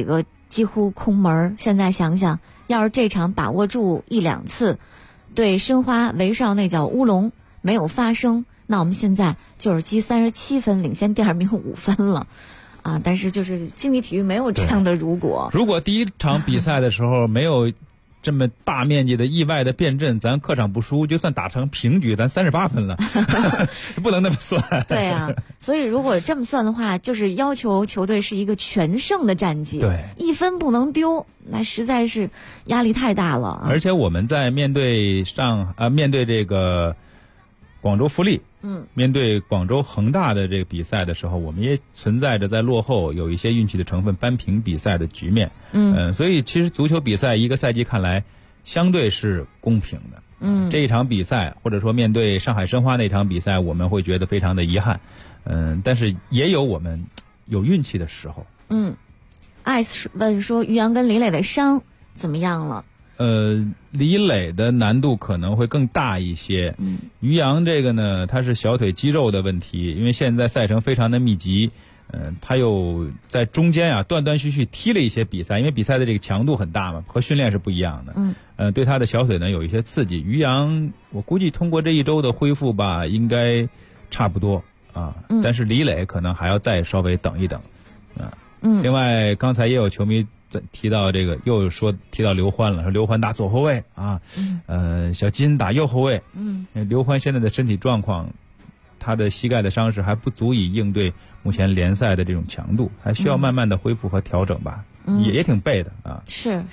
几乎空门。现在想想，要是这场把握住1-2次，对申花韦少那脚乌龙没有发生，那我们现在就是积37分，领先第2名5分了。但是就是竞技体育没有这样的如果。
如果第一场比赛的时候没有这么大面积的意外的变阵，咱客场不输，就算打成平局，咱38分了，不能那么算。
对啊，所以如果这么算的话，就是要求球队是一个全胜的战绩，
对
，1分不能丢，那实在是压力太大了。
而且我们在面对这个广州富力，面对广州恒大的这个比赛的时候，我们也存在着在落后有一些运气的成分扳平比赛的局面。所以其实足球比赛一个赛季看来相对是公平的。这一场比赛或者说面对上海申花那场比赛，我们会觉得非常的遗憾。但是也有我们有运气的时候。
艾斯问说于洋跟李磊的伤怎么样了？
李磊的难度可能会更大一些。于洋这个呢，他是小腿肌肉的问题，因为现在赛程非常的密集，他又在中间断断续续踢了一些比赛，因为比赛的这个强度很大嘛，和训练是不一样的。对他的小腿呢有一些刺激。于洋我估计通过这一周的恢复吧，应该差不多但是李磊可能还要再稍微等一等。另外刚才也有球迷提到这个，又提到刘欢了，说刘欢打左后卫小金打右后卫。刘欢现在的身体状况，他的膝盖的伤势还不足以应对目前联赛的这种强度，还需要慢慢的恢复和调整吧。也挺背的
是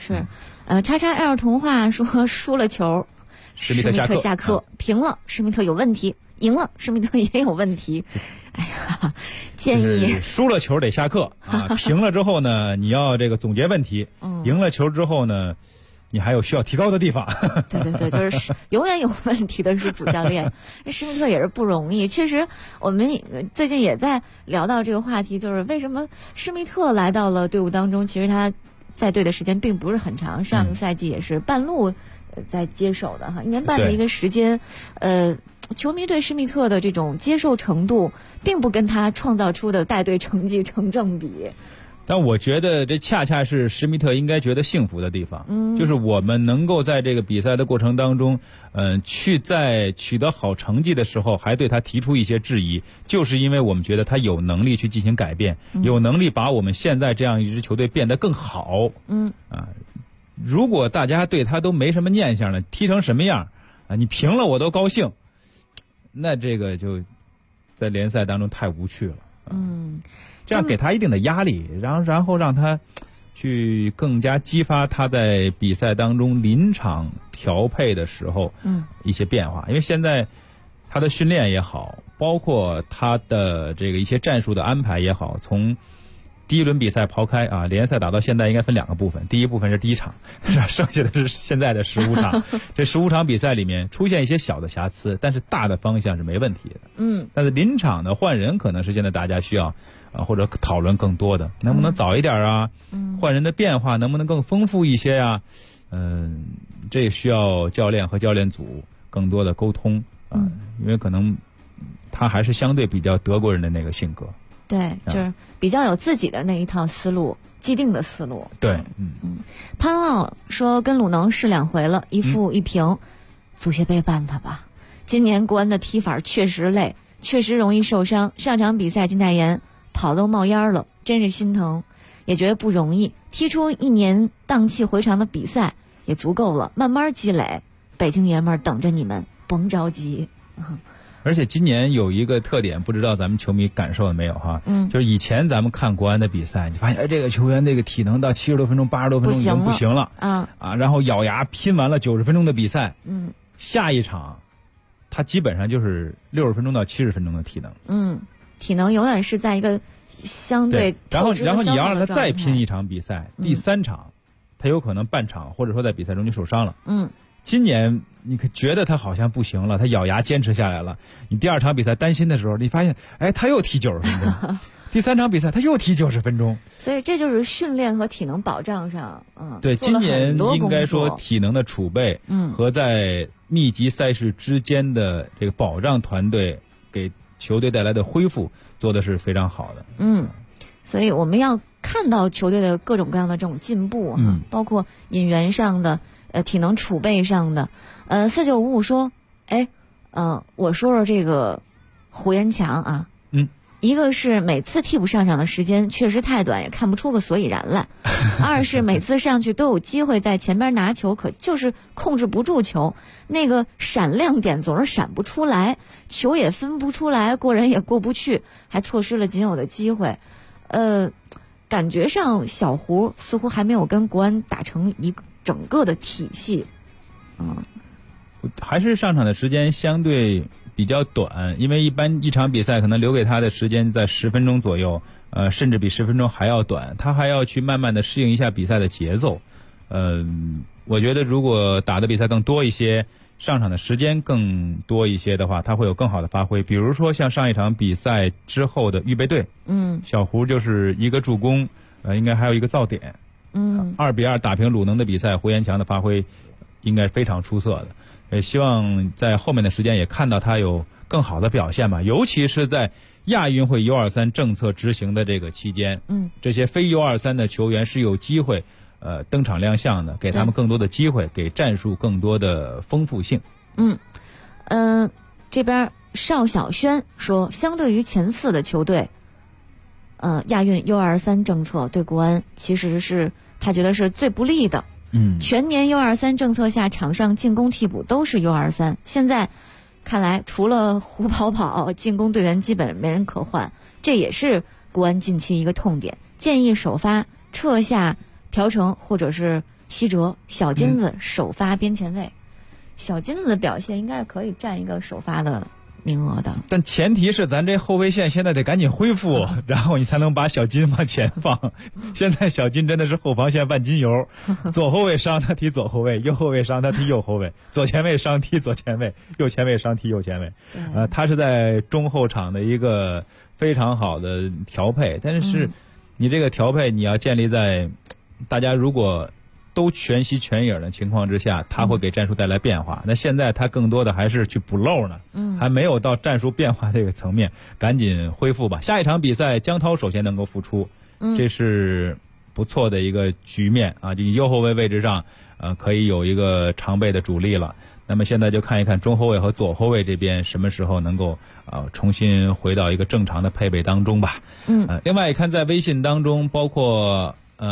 XXL 童话说输了球，
施密特
下课，平了施密特有问题，赢了施密特也有问题。哎呀，建议
输了球得下课平了之后呢，你要这个总结问题。赢了球之后呢，你还有需要提高的地方。
对，就是永远有问题的是主教练。施密特也是不容易，确实我们最近也在聊到这个话题，就是为什么施密特来到了队伍当中，其实他在队的时间并不是很长，上个赛季也是半路在接手的1年半的一个时间。球迷对施密特的这种接受程度并不跟他创造出的带队成绩成正比。
但我觉得这恰恰是施密特应该觉得幸福的地方。就是我们能够在这个比赛的过程当中去在取得好成绩的时候还对他提出一些质疑，就是因为我们觉得他有能力去进行改变，有能力把我们现在这样一支球队变得更好。如果大家对他都没什么念想了，踢成什么样你平了我都高兴，那这个就在联赛当中太无趣了。这样给他一定的压力，然后让他去更加激发他在比赛当中临场调配的时候一些变化。因为现在他的训练也好，包括他的这个一些战术的安排也好，从第一轮比赛抛开联赛打到现在应该分2个部分，第一部分是第1场，剩下的是现在的15场。这15场比赛里面出现一些小的瑕疵，但是大的方向是没问题的。但是临场的换人可能是现在大家需要或者讨论更多的，能不能早一点换人的变化能不能更丰富一些呀？这需要教练和教练组更多的沟通因为可能他还是相对比较德国人的那个性格。
对，就是比较有自己的那一套思路，既定的思路。
对，
潘奥说跟鲁能是2回了，1负1平，足协杯办他吧。今年国安的踢法确实累，确实容易受伤。上场比赛金泰妍跑都冒烟了，真是心疼，也觉得不容易。踢出1年荡气回肠的比赛也足够了，慢慢积累。北京爷们儿等着你们，甭着急。
而且今年有一个特点，不知道咱们球迷感受了没有就是以前咱们看国安的比赛，你发现这个球员这个体能到70多分钟、80多分钟已经不行了然后咬牙拼完了90分钟的比赛，下一场他基本上就是60分钟到70分钟的体能，
体能永远是在一个相对
然后你要让他再拼一场比赛，第3场他有可能半场或者说在比赛中就受伤了。今年你觉得他好像不行了，他咬牙坚持下来了，你第2场比赛担心的时候，你发现他又踢90分钟第3场比赛他又踢90分钟，
所以这就是训练和体能保障上
对，今年应该说体能的储备和在密集赛事之间的这个保障团队给球队带来的恢复做的是非常好的。
所以我们要看到球队的各种各样的这种进步哈，包括引援上的、体能储备上的。4955说，我说说这个胡延强啊，一个是每次替补上场的时间确实太短，也看不出个所以然来；二是每次上去都有机会在前边拿球，可就是控制不住球，那个闪亮点总是闪不出来，球也分不出来，过人也过不去，还错失了仅有的机会。感觉上小胡似乎还没有跟国安打成一个整个的体系。
还是上场的时间相对比较短，因为一般一场比赛可能留给他的时间在10分钟左右，甚至比10分钟还要短，他还要去慢慢的适应一下比赛的节奏。我觉得如果打的比赛更多一些，上场的时间更多一些的话，他会有更好的发挥。比如说像上一场比赛之后的预备队，小胡就是一个助攻，应该还有一个造点，2-2打平鲁能的比赛，胡延强的发挥应该非常出色的。希望在后面的时间也看到他有更好的表现吧，尤其是在亚运会 U23 政策执行的这个期间，这些非 U23 的球员是有机会登场亮相的，给他们更多的机会，给战术更多的丰富性。
这边邵小轩说，相对于前4的球队，亚运 U23 政策对国安其实是他觉得是最不利的。全年 U23 政策下，场上进攻替补都是 U23。现在看来，除了胡跑跑，进攻队员基本没人可换，这也是国安近期一个痛点。建议首发撤下朴成或者是西哲，小金子首发边前卫。小金子的表现应该是可以占一个首发的名额的，
但前提是咱这后卫线现在得赶紧恢复，然后你才能把小金往前放。现在小金真的是后防线万金油，左后卫伤他踢左后卫，右后卫伤他踢右后卫，左前卫伤踢左前卫，右前卫伤踢右前卫。他是在中后场的一个非常好的调配，但是你这个调配你要建立在大家如果都全息全影的情况之下，他会给战术带来变化。那现在他更多的还是去补漏呢，还没有到战术变化这个层面，赶紧恢复吧。下一场比赛江涛首先能够复出，这是不错的一个局面啊！你右后卫位置上，可以有一个常备的主力了。那么现在就看一看中后卫和左后卫这边什么时候能够重新回到一个正常的配备当中吧。另外也看在微信当中，包括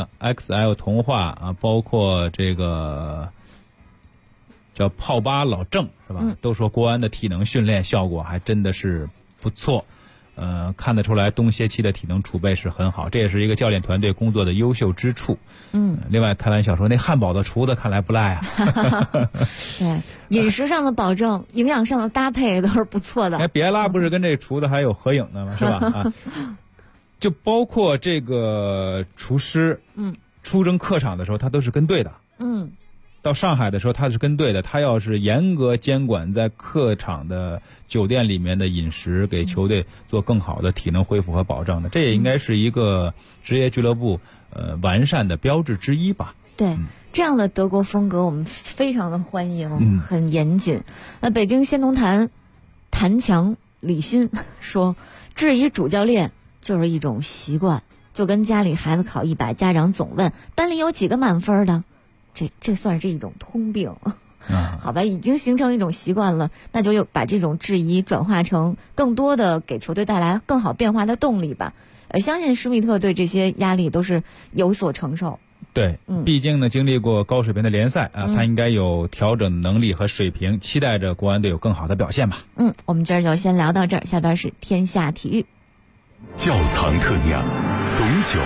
XL 童话啊，包括这个叫炮吧老郑是吧？都说国安的体能训练效果还真的是不错。看得出来东歇期的体能储备是很好，这也是一个教练团队工作的优秀之处。另外开玩笑说那汉堡的厨子看来不赖啊。
对，饮食上的保证，营养上的搭配都是不错的。
比埃拉不是跟这厨子还有合影的吗？是吧？就包括这个厨师，出征客场的时候他都是跟队的。到上海的时候他是跟队的，他要是严格监管在客场的酒店里面的饮食，给球队做更好的体能恢复和保障的，这也应该是一个职业俱乐部完善的标志之一吧。
对，这样的德国风格我们非常的欢迎，很严谨。北京先农坛谭强李欣说，质疑主教练就是一种习惯，就跟家里孩子考100，家长总问班里有几个满分的，这算是一种通病。好吧，已经形成一种习惯了，那就把这种质疑转化成更多的给球队带来更好变化的动力吧。相信施密特对这些压力都是有所承受。
对，毕竟呢经历过高水平的联赛啊，他应该有调整能力和水平，期待着国安队有更好的表现吧。
我们今儿就先聊到这儿，下边是天下体育。
窖藏特酿，董酒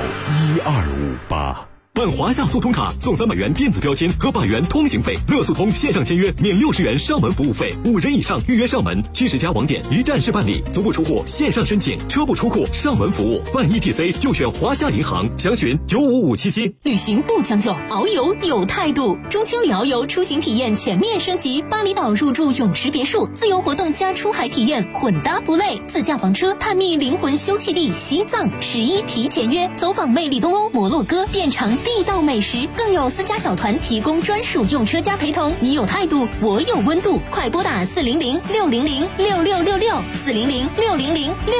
1258。
办华夏速通卡送300元电子标签和100元通行费，乐速通线上签约免60元上门服务费，5人以上预约上门，70家网点一站式办理，足不出户线上申请，车不出库上门服务，办 ETC 就选华夏银行，详询95577。
旅行不将就，遨游有态度。中青旅遨游出行体验全面升级，巴厘岛入住泳池别墅，自由活动加出海体验，混搭不累。自驾房车探秘灵魂休憩地西藏，11提前约，走访魅力东欧、摩洛哥，遍尝地道美食，更有私家小团提供专属用车加陪同。你有态度，我有温度，快拨打400-600-6666 400-600-600